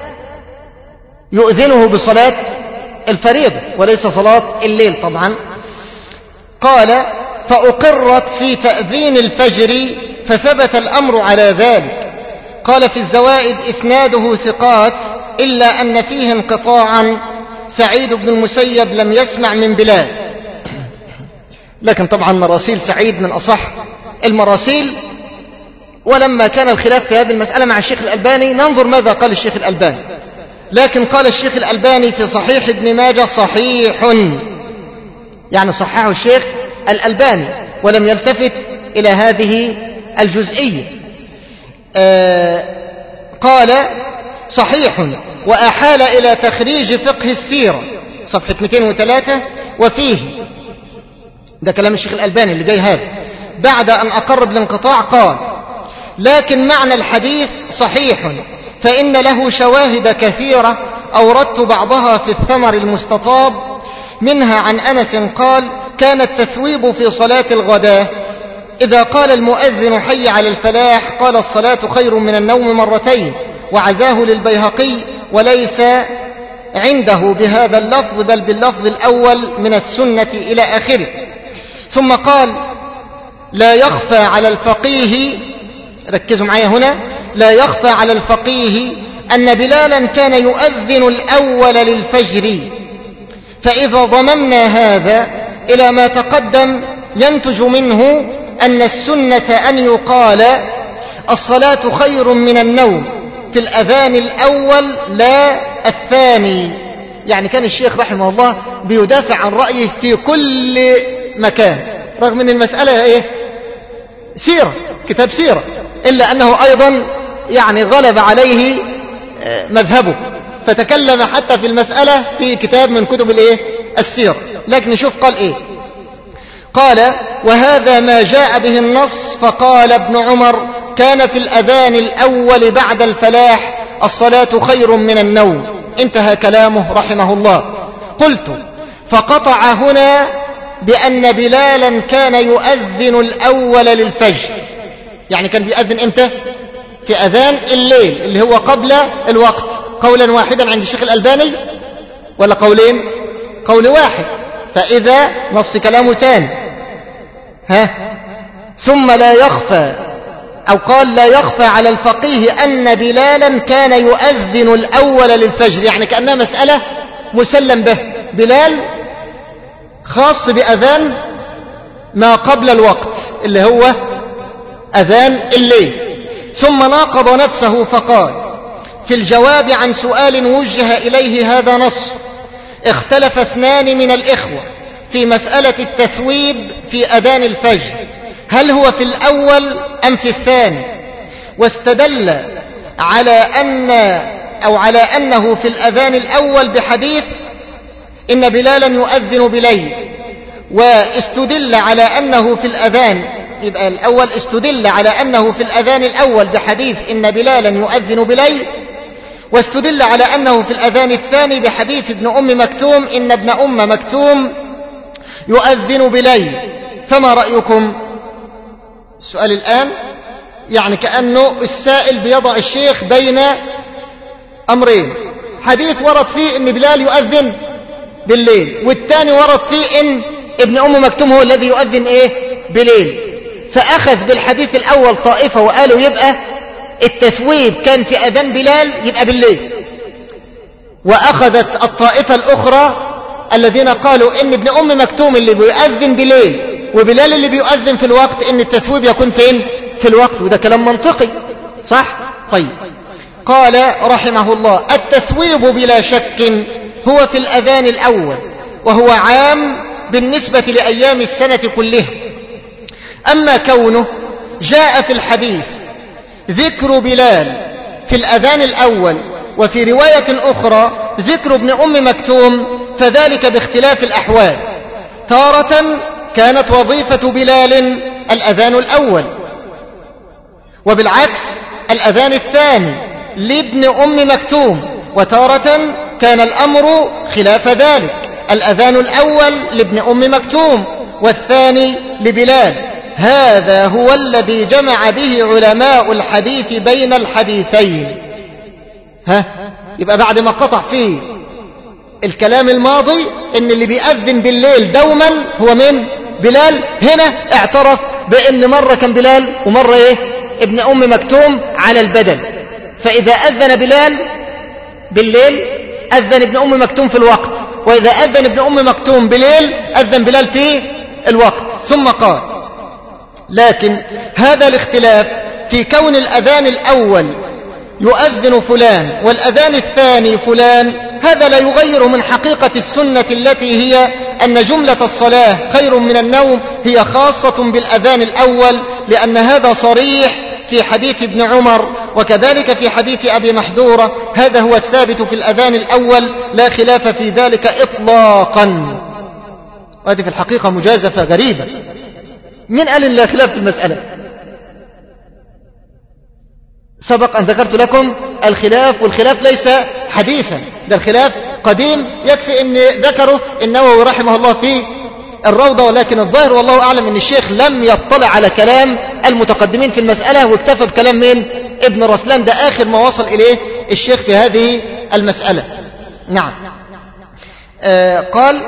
يؤذنه بصلاة الفريضة وليس صلاة الليل طبعا. قال: فأقرت في تأذين الفجر فثبت الأمر على ذلك. قال في الزوائد: إسناده ثقات إلا أن فيه انقطاعا، سعيد بن المسيب لم يسمع من بلال. لكن طبعا مراسيل سعيد من أصح المراسيل. ولما كان الخلاف في هذه المسألة مع الشيخ الألباني، ننظر ماذا قال الشيخ الألباني. لكن قال الشيخ الألباني في صحيح ابن ماجه: صحيح، يعني صححه الشيخ الألباني ولم يلتفت إلى هذه الجزئية. آه قال: صحيح، وأحال إلى تخريج فقه السيرة صفحة مئتين وثلاثة، وفيه، ده كلام الشيخ الألباني اللي جاي هذا، بعد أن أقر بالانقطاع قال: لكن معنى الحديث صحيح، فإن له شواهد كثيرة أوردت بعضها في الثمر المستطاب، منها عن أنس قال: كان التثويب في صلاة الغداة إذا قال المؤذن حي على الفلاح قال: الصلاة خير من النوم مرتين، وعزاه للبيهقي وليس عنده بهذا اللفظ بل باللفظ الأول من السنة إلى آخره. ثم قال: لا يخفى على الفقيه، ركزوا معي هنا، لا يخفى على الفقيه أن بلالا كان يؤذن الأول للفجر، فإذا ضممنا هذا إلى ما تقدم ينتج منه أن السنة أن يقال: الصلاة خير من النوم في الأذان الأول لا الثاني. يعني كان الشيخ رحمه الله بيدافع عن رأيه في كل مكان، رغم أن المسألة إيه؟ سيرة، كتاب سيرة، إلا أنه أيضا يعني غلب عليه مذهبه، فتكلم حتى في المسألة في كتاب من كتب الإيه؟ السيرة. لكن نشوف قال إيه. قال: وهذا ما جاء به النص، فقال ابن عمر: كان في الأذان الأول بعد الفلاح الصلاة خير من النوم. انتهى كلامه رحمه الله. قلت: فقطع هنا بأن بلالا كان يؤذن الأول للفجر، يعني كان بيؤذن امتى؟ في أذان الليل اللي هو قبل الوقت. قولا واحدا عند الشيخ الألباني ولا قولين؟ قول واحد، فإذا نص كلامه تاني. ها ثم لا يخفى، أو قال لا يخفى على الفقيه أن بلالا كان يؤذن الأول للفجر، يعني كأنها مسألة مسلم به. بلال خاص بأذان ما قبل الوقت اللي هو أذان الليل. ثم ناقض نفسه فقال في الجواب عن سؤال وجه إليه هذا نص: اختلف اثنان من الإخوة في مسألة التثويب في أذان الفجر، هل هو في الأول أم في الثاني؟ واستدل على أن أو على أنه في الأذان الأول بحديث إن بلالا يؤذن بليل، واستدل على أنه في الأذان، يبقى الأول استدل على أنه في الأذان الأول بحديث إن بلالا يؤذن بليل، واستدل على أنه في الأذان الثاني بحديث ابن أم مكتوم إن ابن أم مكتوم يؤذن بليل. فما رأيكم؟ السؤال الآن يعني كأنه السائل بيضع الشيخ بين أمرين: حديث ورد فيه إن بلال يؤذن بالليل، والثاني ورد فيه إن ابن أم مكتوم هو الذي يؤذن إيه بليل. فأخذ بالحديث الأول طائفة وقالوا يبقى التثويب كان في أذان بلال يبقى بالليل، وأخذت الطائفة الأخرى الذين قالوا إن ابن أم مكتوم اللي بيؤذن بليل وبلال اللي بيؤذن في الوقت إن التثويب يكون فين؟ في الوقت. وده كلام منطقي صح؟ طيب، قال رحمه الله: التثويب بلا شك هو في الأذان الأول، وهو عام بالنسبة لأيام السنة كلها. أما كونه جاء في الحديث ذكر بلال في الأذان الأول وفي رواية أخرى ذكر ابن أم مكتوم فذلك باختلاف الأحوال. تارة كانت وظيفة بلال الأذان الأول، وبالعكس الأذان الثاني لابن أم مكتوم، وتارة كان الأمر خلاف ذلك، الأذان الأول لابن أم مكتوم والثاني لبلال. هذا هو الذي جمع به علماء الحديث بين الحديثين. ها يبقى بعد ما قطع فيه الكلام الماضي ان اللي بيأذن بالليل دوما هو من بلال، هنا اعترف بان مرة كان بلال ومرة ايه ابن ام مكتوم على البدل. فاذا اذن بلال بالليل اذن ابن ام مكتوم في الوقت، واذا اذن ابن ام مكتوم بليل اذن بلال في الوقت. ثم قال: لكن هذا الاختلاف في كون الأذان الأول يؤذن فلان والأذان الثاني فلان، هذا لا يغير من حقيقة السنة التي هي أن جملة الصلاة خير من النوم هي خاصة بالأذان الأول، لأن هذا صريح في حديث ابن عمر، وكذلك في حديث أبي محذورة. هذا هو الثابت في الأذان الأول، لا خلاف في ذلك إطلاقا. وهذه في الحقيقة مجازفة غريبة. من قال إن لا خلاف في المسألة؟ سبق أن ذكرت لكم الخلاف، والخلاف ليس حديثا، ده الخلاف قديم. يكفي أن ذكره النووي رحمه الله في الروضة، ولكن الظاهر والله أعلم أن الشيخ لم يطلع على كلام المتقدمين في المسألة، واكتفى بكلام من ابن رسلان، ده آخر ما وصل إليه الشيخ في هذه المسألة. نعم. آه قال: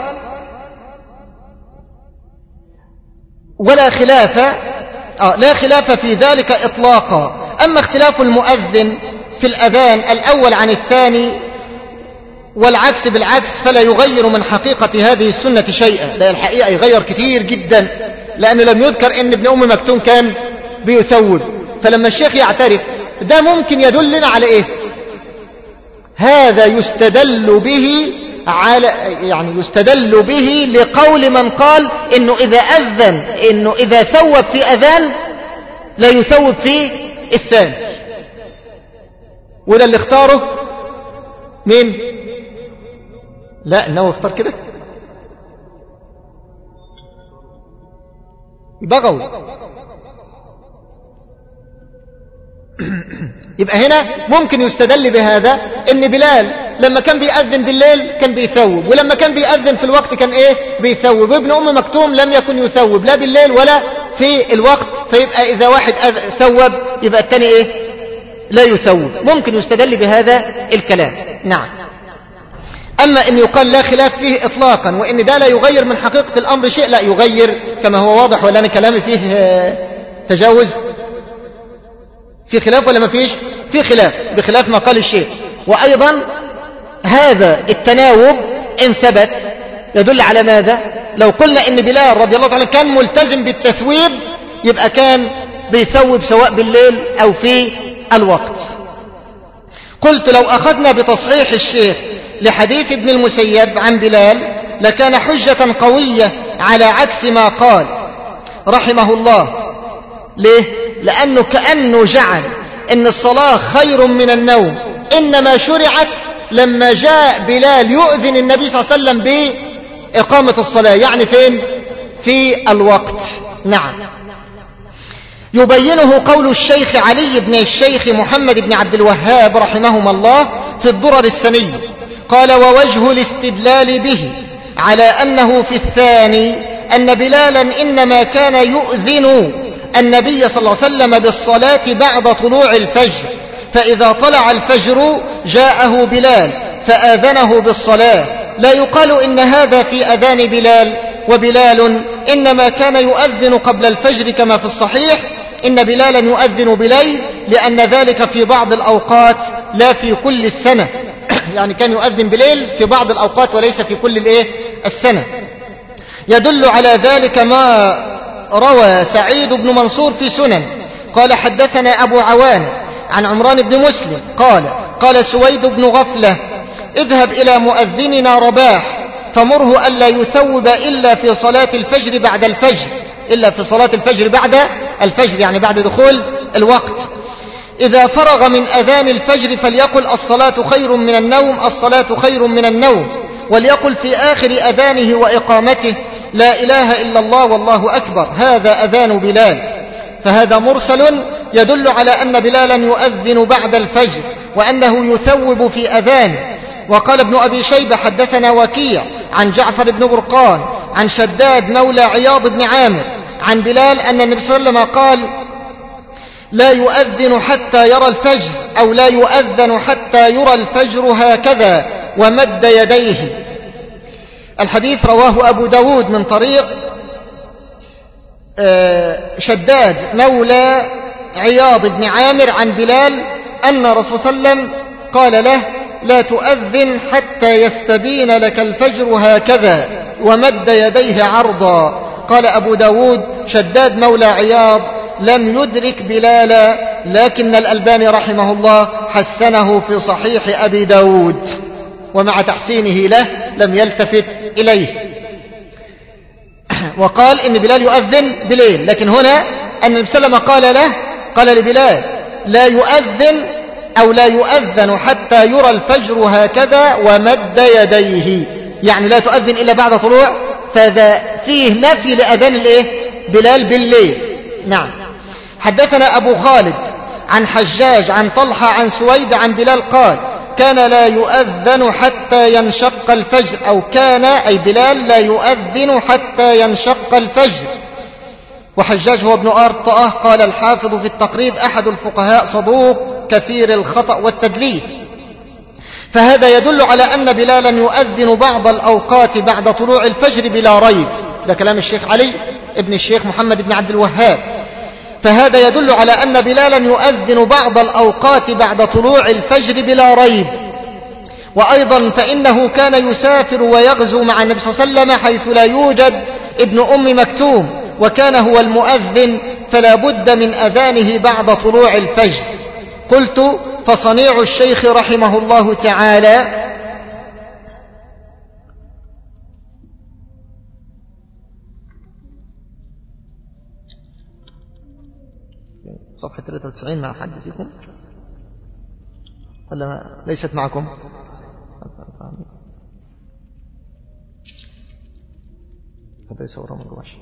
ولا خلاف آه لا خلاف في ذلك إطلاقا. أما اختلاف المؤذن في الأذان الأول عن الثاني والعكس بالعكس فلا يغير من حقيقة هذه السنة شيئا. لا، الحقيقة يغير كتير جدا، لأنه لم يذكر أن ابن أم مكتوم كان بيثوب. فلما الشيخ يعترف ده ممكن يدلنا على إيه؟ هذا يستدل به على يعني يستدل به لقول من قال إنه إذا أذن إنه إذا ثوب في أذان لا يثوب في الثاني، وده اللي اختاره مين؟ لا، إنه اختار كده بغوا. يبقى هنا ممكن يستدل بهذا ان بلال لما كان بيأذن بالليل كان بيثوب، ولما كان بيأذن في الوقت كان ايه بيثوب، وابن ام مكتوم لم يكن يثوب لا بالليل ولا في الوقت. فيبقى اذا واحد ثوب يبقى الثاني ايه لا يثوب. ممكن يستدل بهذا الكلام. نعم. أما أن يقال لا خلاف فيه إطلاقا وأن ده لا يغير من حقيقة الأمر شيء، لا يغير كما هو واضح. ولا أنا كلامي فيه تجاوز؟ في خلاف ولا ما فيش؟ في خلاف بخلاف ما قال الشيخ. وأيضا هذا التناوب إن ثبت يدل على ماذا؟ لو قلنا إن بلال رضي الله عنه كان ملتزم بالتثويب يبقى كان بيثوب سواء بالليل أو في الوقت. قلت لو أخذنا بتصحيح الشيخ لحديث ابن المسيب عن بلال لكان حجة قوية على عكس ما قال رحمه الله. ليه؟ لأنه كأنه جعل إن الصلاة خير من النوم إنما شرعت لما جاء بلال يؤذن النبي صلى الله عليه وسلم بإقامة الصلاة، يعني فين؟ في الوقت. نعم. يبينه قول الشيخ علي بن الشيخ محمد بن عبد الوهاب رحمهما الله في الدرر السني، قال: ووجه الاستدلال به على أنه في الثاني أن بلالا إنما كان يؤذن النبي صلى الله عليه وسلم بالصلاة بعد طلوع الفجر، فإذا طلع الفجر جاءه بلال فآذنه بالصلاة، لا يقال إن هذا في أذان بلال، وبلال إنما كان يؤذن قبل الفجر كما في الصحيح إن بلالا يؤذن بليل، لأن ذلك في بعض الأوقات لا في كل السنة. يعني كان يؤذن بليل في بعض الأوقات وليس في كل الإيه؟ السنة. يدل على ذلك ما روى سعيد بن منصور في سنن قال: حدثنا أبو عوان عن عمران بن مسلم قال: قال سويد بن غفلة: اذهب إلى مؤذننا رباح فمره ألا يثوب إلا في صلاة الفجر بعد الفجر، إلا في صلاة الفجر بعد الفجر يعني بعد دخول الوقت. إذا فرغ من أذان الفجر فليقل: الصلاة خير من النوم، الصلاة خير من النوم، وليقل في آخر أذانه وإقامته: لا إله إلا الله والله أكبر، هذا أذان بلال. فهذا مرسل يدل على أن بلالا يؤذن بعد الفجر وأنه يثوب في أذانه. وقال ابن أبي شيبة: حدثنا وكيع عن جعفر بن برقان عن شداد مولى عياض بن عامر عن بلال أن النبي صلى الله عليه وسلم قال: لا يؤذن حتى يرى الفجر، أو لا يؤذن حتى يرى الفجر هكذا ومد يديه. الحديث رواه أبو داود من طريق شداد مولى عياض بن عامر عن بلال أن رسول صلى الله عليه وسلم قال له: لا تؤذن حتى يستبين لك الفجر هكذا ومد يديه عرضا. قال أبو داود: شداد مولى عياض لم يدرك بلالا، لكن الألباني رحمه الله حسنه في صحيح أبي داود، ومع تحسينه له لم يلتفت إليه. وقال إن بلال يؤذن بليل، لكن هنا أن النبي صلى الله عليه وسلم قال له، قال لبلال: لا يؤذن أو لا يؤذن حتى يرى الفجر هكذا ومد يديه، يعني لا تؤذن إلا بعد طلوع. فذا فيه نفي لأذان الإيه؟ بلال بالليل. نعم. حدثنا أبو خالد عن حجاج عن طلحة عن سويد عن بلال قال: كان لا يؤذن حتى ينشق الفجر، أو كان أي بلال لا يؤذن حتى ينشق الفجر. وحجاج هو ابن أرطأة، قال الحافظ في التقريب: أحد الفقهاء صدوق كثير الخطأ والتدليس. فهذا يدل على أن بلالا يؤذن بعض الأوقات بعد طلوع الفجر بلا ريب. ده كلام الشيخ علي ابن الشيخ محمد بن عبد الوهاب. فهذا يدل على أن بلالا يؤذن بعض الأوقات بعد طلوع الفجر بلا ريب. وأيضا فإنه كان يسافر ويغزو مع النبي صلى الله عليه وسلم حيث لا يوجد ابن أم مكتوم، وكان هو المؤذن، فلا بد من أذانه بعد طلوع الفجر. قلت: فصنيع الشيخ رحمه الله تعالى صفحة ثلاثة وتسعين مع حد فيكم ولا ليست معكم؟ هذا يصوره من قواش.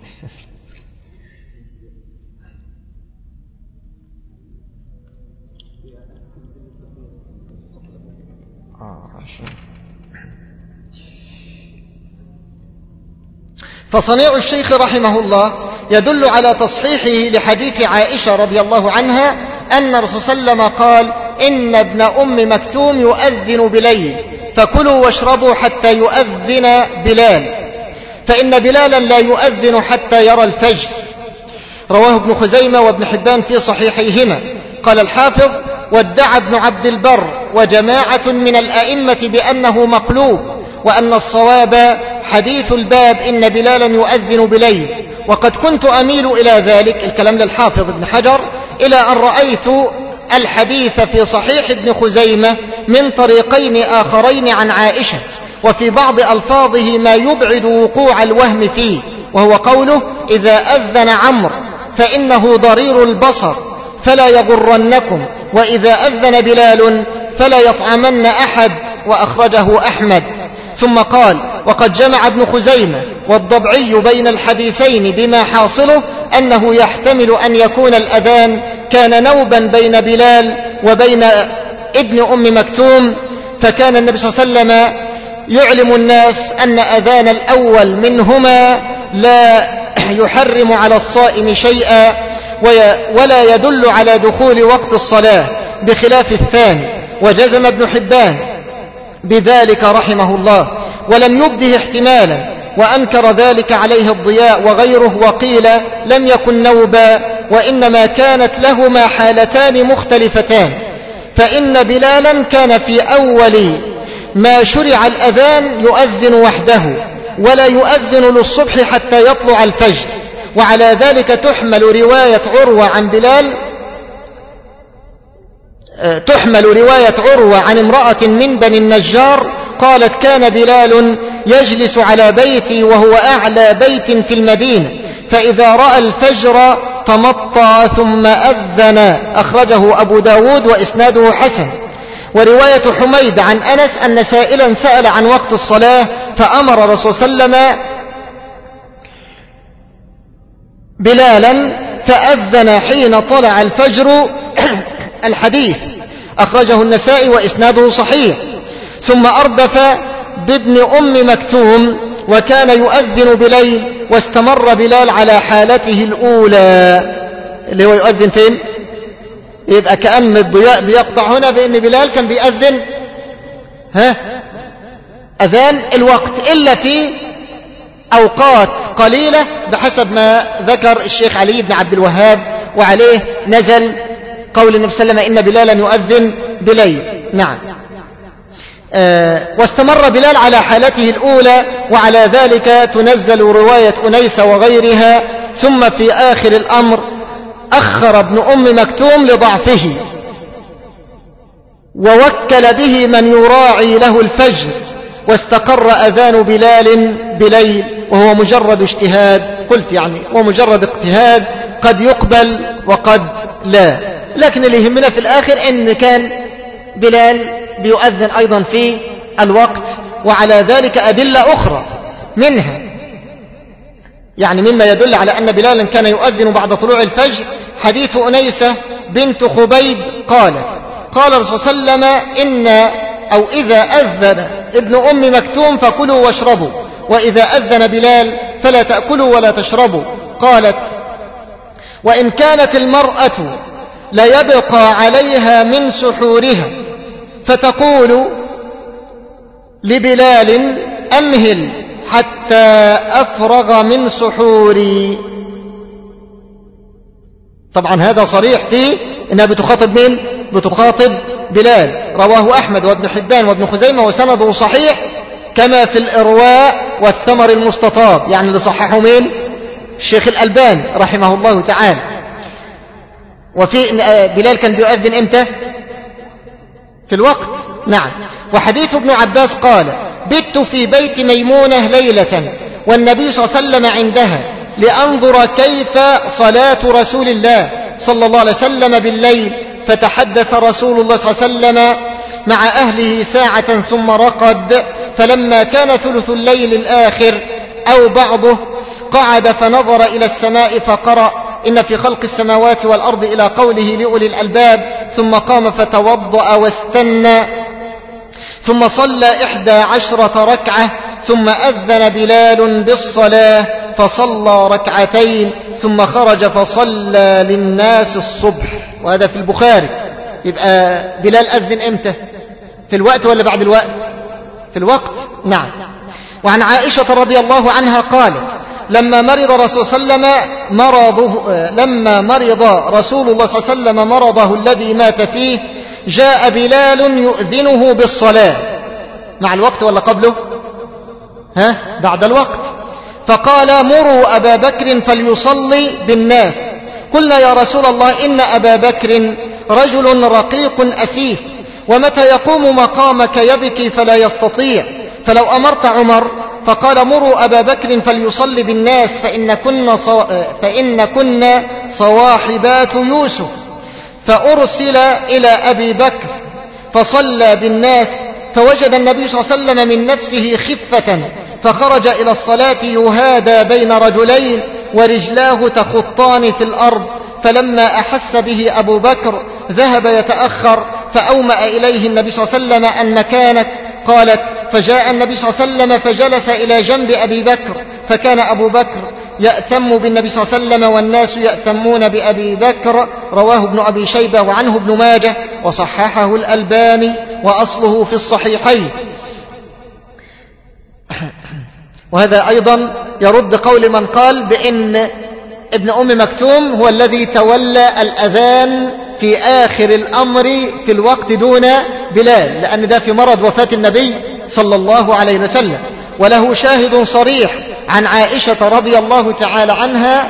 فصنيع الشيخ رحمه الله يدل على تصحيحه لحديث عائشة رضي الله عنها أن الرسول صلى الله عليه وسلم قال: إن ابن أم مكتوم يؤذن بليل، فكلوا واشربوا حتى يؤذن بلال، فإن بلالا لا يؤذن حتى يرى الفجر. رواه ابن خزيمة وابن حبان في صحيحيهما. قال الحافظ: وادعى ابن عبد البر وجماعة من الأئمة بأنه مقلوب، وأن الصواب حديث الباب إن بلالا يؤذن بليل. وقد كنت أميل إلى ذلك، الكلام للحافظ ابن حجر، إلى أن رأيت الحديث في صحيح ابن خزيمة من طريقين آخرين عن عائشة، وفي بعض ألفاظه ما يبعد وقوع الوهم فيه، وهو قوله: إذا أذن عمرو فإنه ضرير البصر فلا يغرنكم، وإذا أذن بلال فلا يطعمن أحد، وأخرجه أحمد. ثم قال: وقد جمع ابن خزيمة والضبعي بين الحديثين بما حاصله أنه يحتمل أن يكون الأذان كان نوبا بين بلال وبين ابن أم مكتوم، فكان النبي صلى الله عليه وسلم يعلم الناس أن أذان الأول منهما لا يحرم على الصائم شيئا ولا يدل على دخول وقت الصلاة بخلاف الثاني. وجزم ابن حبان بذلك رحمه الله، ولم يبده احتمالا، وأنكر ذلك عليه الضياء وغيره، وقيل لم يكن نوبا، وإنما كانت لهما حالتان مختلفتان. فإن بلالا كان في أول ما شرع الأذان يؤذن وحده، ولا يؤذن للصبح حتى يطلع الفجر. وعلى ذلك تحمل رواية عروة عن بلال تحمل رواية عروة عن امرأة من بني النجار قالت: كان بلال يجلس على بيتي وهو أعلى بيت في المدينة، فإذا رأى الفجر تمطى ثم أذن. أخرجه أبو داود وإسناده حسن. ورواية حميد عن أنس أن سائلا سأل عن وقت الصلاة فأمر رسول صلى الله عليه وسلم بلالا فأذن حين طلع الفجر. الحديث أخرجه النسائي وإسناده صحيح. ثم أردف بابن أم مكتوم وكان يؤذن بليل، واستمر بلال على حالته الأولى اللي هو يؤذن فين؟ يبقى كأن الضياء بيقطع هنا بأن بلال كان بيأذن ها أذان الوقت إلا في أوقات قليلة بحسب ما ذكر الشيخ علي بن عبد الوهاب، وعليه نزل قول النبي صلى الله عليه وسلم: إن بلالا يؤذن بليل. نعم. آه واستمر بلال على حالته الأولى، وعلى ذلك تنزل رواية أنيس وغيرها. ثم في آخر الأمر أخر ابن أم مكتوم لضعفه، ووكل به من يراعي له الفجر، واستقر أذان بلال بليل، وهو مجرد اجتهاد. قلت يعني ومجرد اجتهاد قد يقبل وقد لا، لكن اللي يهمنا في الآخر إن كان بلال بيؤذن أيضا في الوقت. وعلى ذلك أدلة أخرى، منها يعني مما يدل على أن بلالا كان يؤذن بعد طلوع الفجر حديث أنيسة بنت خبيب قالت: قال الرسول صلى الله عليه وسلم: إن أو إذا أذن ابن أم مكتوم فكلوا واشربوا، وإذا أذن بلال فلا تأكلوا ولا تشربوا. قالت: وإن كانت المرأة ليبقى عليها من سحورها فتقول لبلال: أمهل حتى أفرغ من سحوري. طبعا هذا صريح فيه إنها بتخاطب مين؟ بتخاطب بلال. رواه أحمد وابن حبان وابن خزيمة وسنده صحيح، كما في الإرواء والثمر المستطاب، يعني اللي صححه مين؟ الشيخ الألباني رحمه الله تعالى. وفي بلال كان بيؤذن إمتى؟ في الوقت. نعم. وحديث ابن عباس قال: بت في بيت ميمونة ليلة والنبي صلى الله عليه وسلم عندها لأنظر كيف صلاة رسول الله صلى الله عليه وسلم بالليل، فتحدث رسول الله صلى الله عليه وسلم مع أهله ساعة ثم رقد، فلما كان ثلث الليل الآخر أو بعضه قعد فنظر إلى السماء فقرأ: إن في خلق السماوات والأرض إلى قوله لأولي الألباب، ثم قام فتوضأ واستنى، ثم صلى إحدى عشرة ركعة، ثم أذن بلال بالصلاة فصلى ركعتين، ثم خرج فصلى للناس الصبح. وهذا في البخاري. يبقى بلال أذن إمتى؟ في الوقت ولا بعد الوقت؟ في الوقت. نعم. وعن عائشة رضي الله عنها قالت لما مرض رسول صلى الله عليه وسلم مرضه لما مرض رسول الله صلى الله عليه وسلم مرضه الذي مات فيه جاء بلال يؤذنه بالصلاة مع الوقت ولا قبله؟ ها بعد الوقت. فقال مروا أبا بكر فليصلي بالناس. قلنا يا رسول الله إن أبا بكر رجل رقيق أسيف ومتى يقوم مقامك يبكي فلا يستطيع، فلو أمرت عمر. فقال مروا أبا بكر فليصلي بالناس فإن كنا, صو... فإن كنا صواحبات يوسف. فأرسل إلى أبي بكر فصلى بالناس فوجد النبي صلى الله عليه وسلم من نفسه خفة فخرج إلى الصلاة يهادى بين رجلين ورجلاه تخطان في الأرض. فلما أحس به أبو بكر ذهب يتأخر فأومأ إليه النبي صلى الله عليه وسلم أن مكانك. قالت فجاء النبي صلى الله عليه وسلم فجلس إلى جنب أبي بكر فكان أبو بكر يأتم بالنبي صلى الله عليه وسلم والناس يأتمون بأبي بكر. رواه ابن أبي شيبة وعنه ابن ماجه وصححه الألباني وأصله في الصحيحين. وهذا أيضا يرد قول من قال بأن ابن أم مكتوم هو الذي تولى الأذان في آخر الأمر في الوقت دون بلال، لأن ده في مرض وفاة النبي صلى الله عليه وسلم. وله شاهد صريح عن عائشة رضي الله تعالى عنها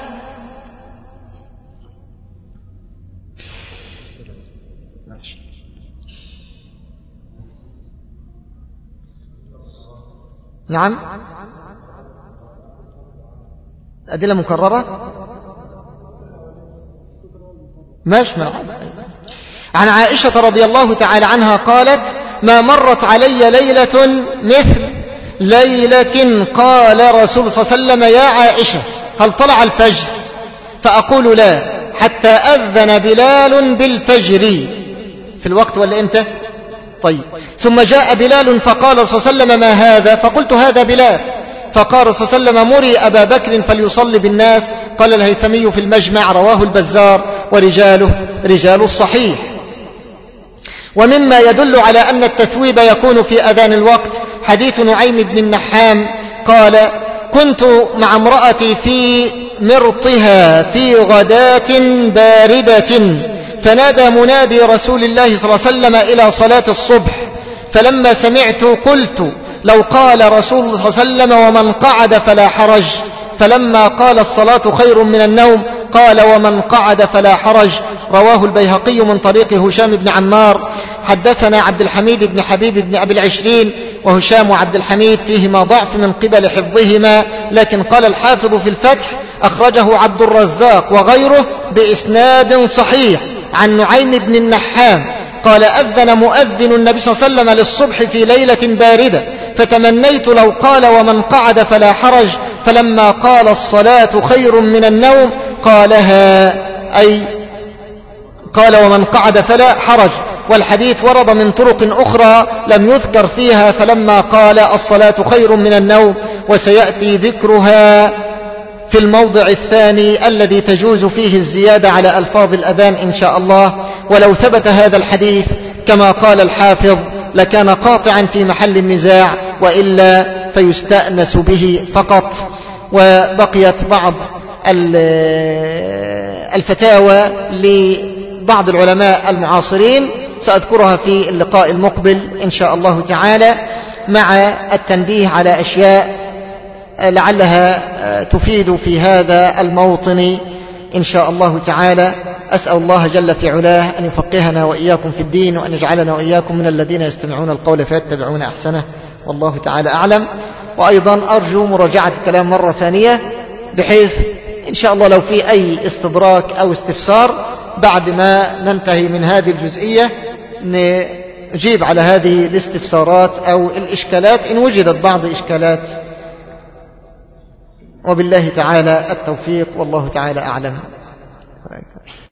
نعم أدلة مكررة ماشي. عن عائشة رضي الله تعالى عنها قالت ما مرت علي ليلة مثل ليلة قال رسول صلى الله عليه وسلم يا عائشة هل طلع الفجر؟ فأقول لا حتى أذن بلال بالفجر في الوقت ولا إمتى؟ طيب. ثم جاء بلال فقال رسول صلى الله عليه وسلم ما هذا؟ فقلت هذا بلال. فقال رسول صلى الله عليه وسلم مري أبا بكر فليصلي بالناس. قال الهيثمي في المجمع رواه البزار ورجاله رجال الصحيح. ومما يدل على أن التثويب يكون في أذان الوقت حديث نعيم بن النحام قال كنت مع امرأتي في مرطها في غداة باردة فنادى منادي رسول الله صلى الله عليه وسلم إلى صلاة الصبح فلما سمعت قلت لو قال رسول الله صلى الله عليه وسلم ومن قعد فلا حرج. فلما قال الصلاة خير من النوم قال ومن قعد فلا حرج. رواه البيهقي من طريق هشام بن عمار. حدثنا عبد الحميد بن حبيب بن أبي العشرين وهشام وعبد الحميد فيهما ضعف من قبل حفظهما، لكن قال الحافظ في الفتح أخرجه عبد الرزاق وغيره بإسناد صحيح عن نعيم بن النحام قال أذن مؤذن النبي صلى الله عليه وسلم للصبح في ليلة باردة فتمنيت لو قال ومن قعد فلا حرج فلما قال الصلاة خير من النوم قالها أي قال ومن قعد فلا حرج. والحديث ورد من طرق أخرى لم يذكر فيها فلما قال الصلاة خير من النوم وسيأتي ذكرها في الموضع الثاني الذي تجوز فيه الزيادة على ألفاظ الأذان إن شاء الله. ولو ثبت هذا الحديث كما قال الحافظ لكان قاطعا في محل النزاع وإلا فيستأنس به فقط. وبقيت بعض الفتاوى لبعض العلماء المعاصرين سأذكرها في اللقاء المقبل إن شاء الله تعالى مع التنبيه على أشياء لعلها تفيد في هذا الموطن إن شاء الله تعالى. أسأل الله جل في علاه أن يفقهنا وإياكم في الدين وأن يجعلنا وإياكم من الذين يستمعون القول فيتبعون أحسنه والله تعالى أعلم. وأيضا أرجو مراجعة الكلام مرة ثانية بحيث إن شاء الله لو في أي استدراك أو استفسار بعد ما ننتهي من هذه الجزئية نجيب على هذه الاستفسارات أو الإشكالات إن وجدت بعض إشكالات. وبالله تعالى التوفيق والله تعالى أعلم.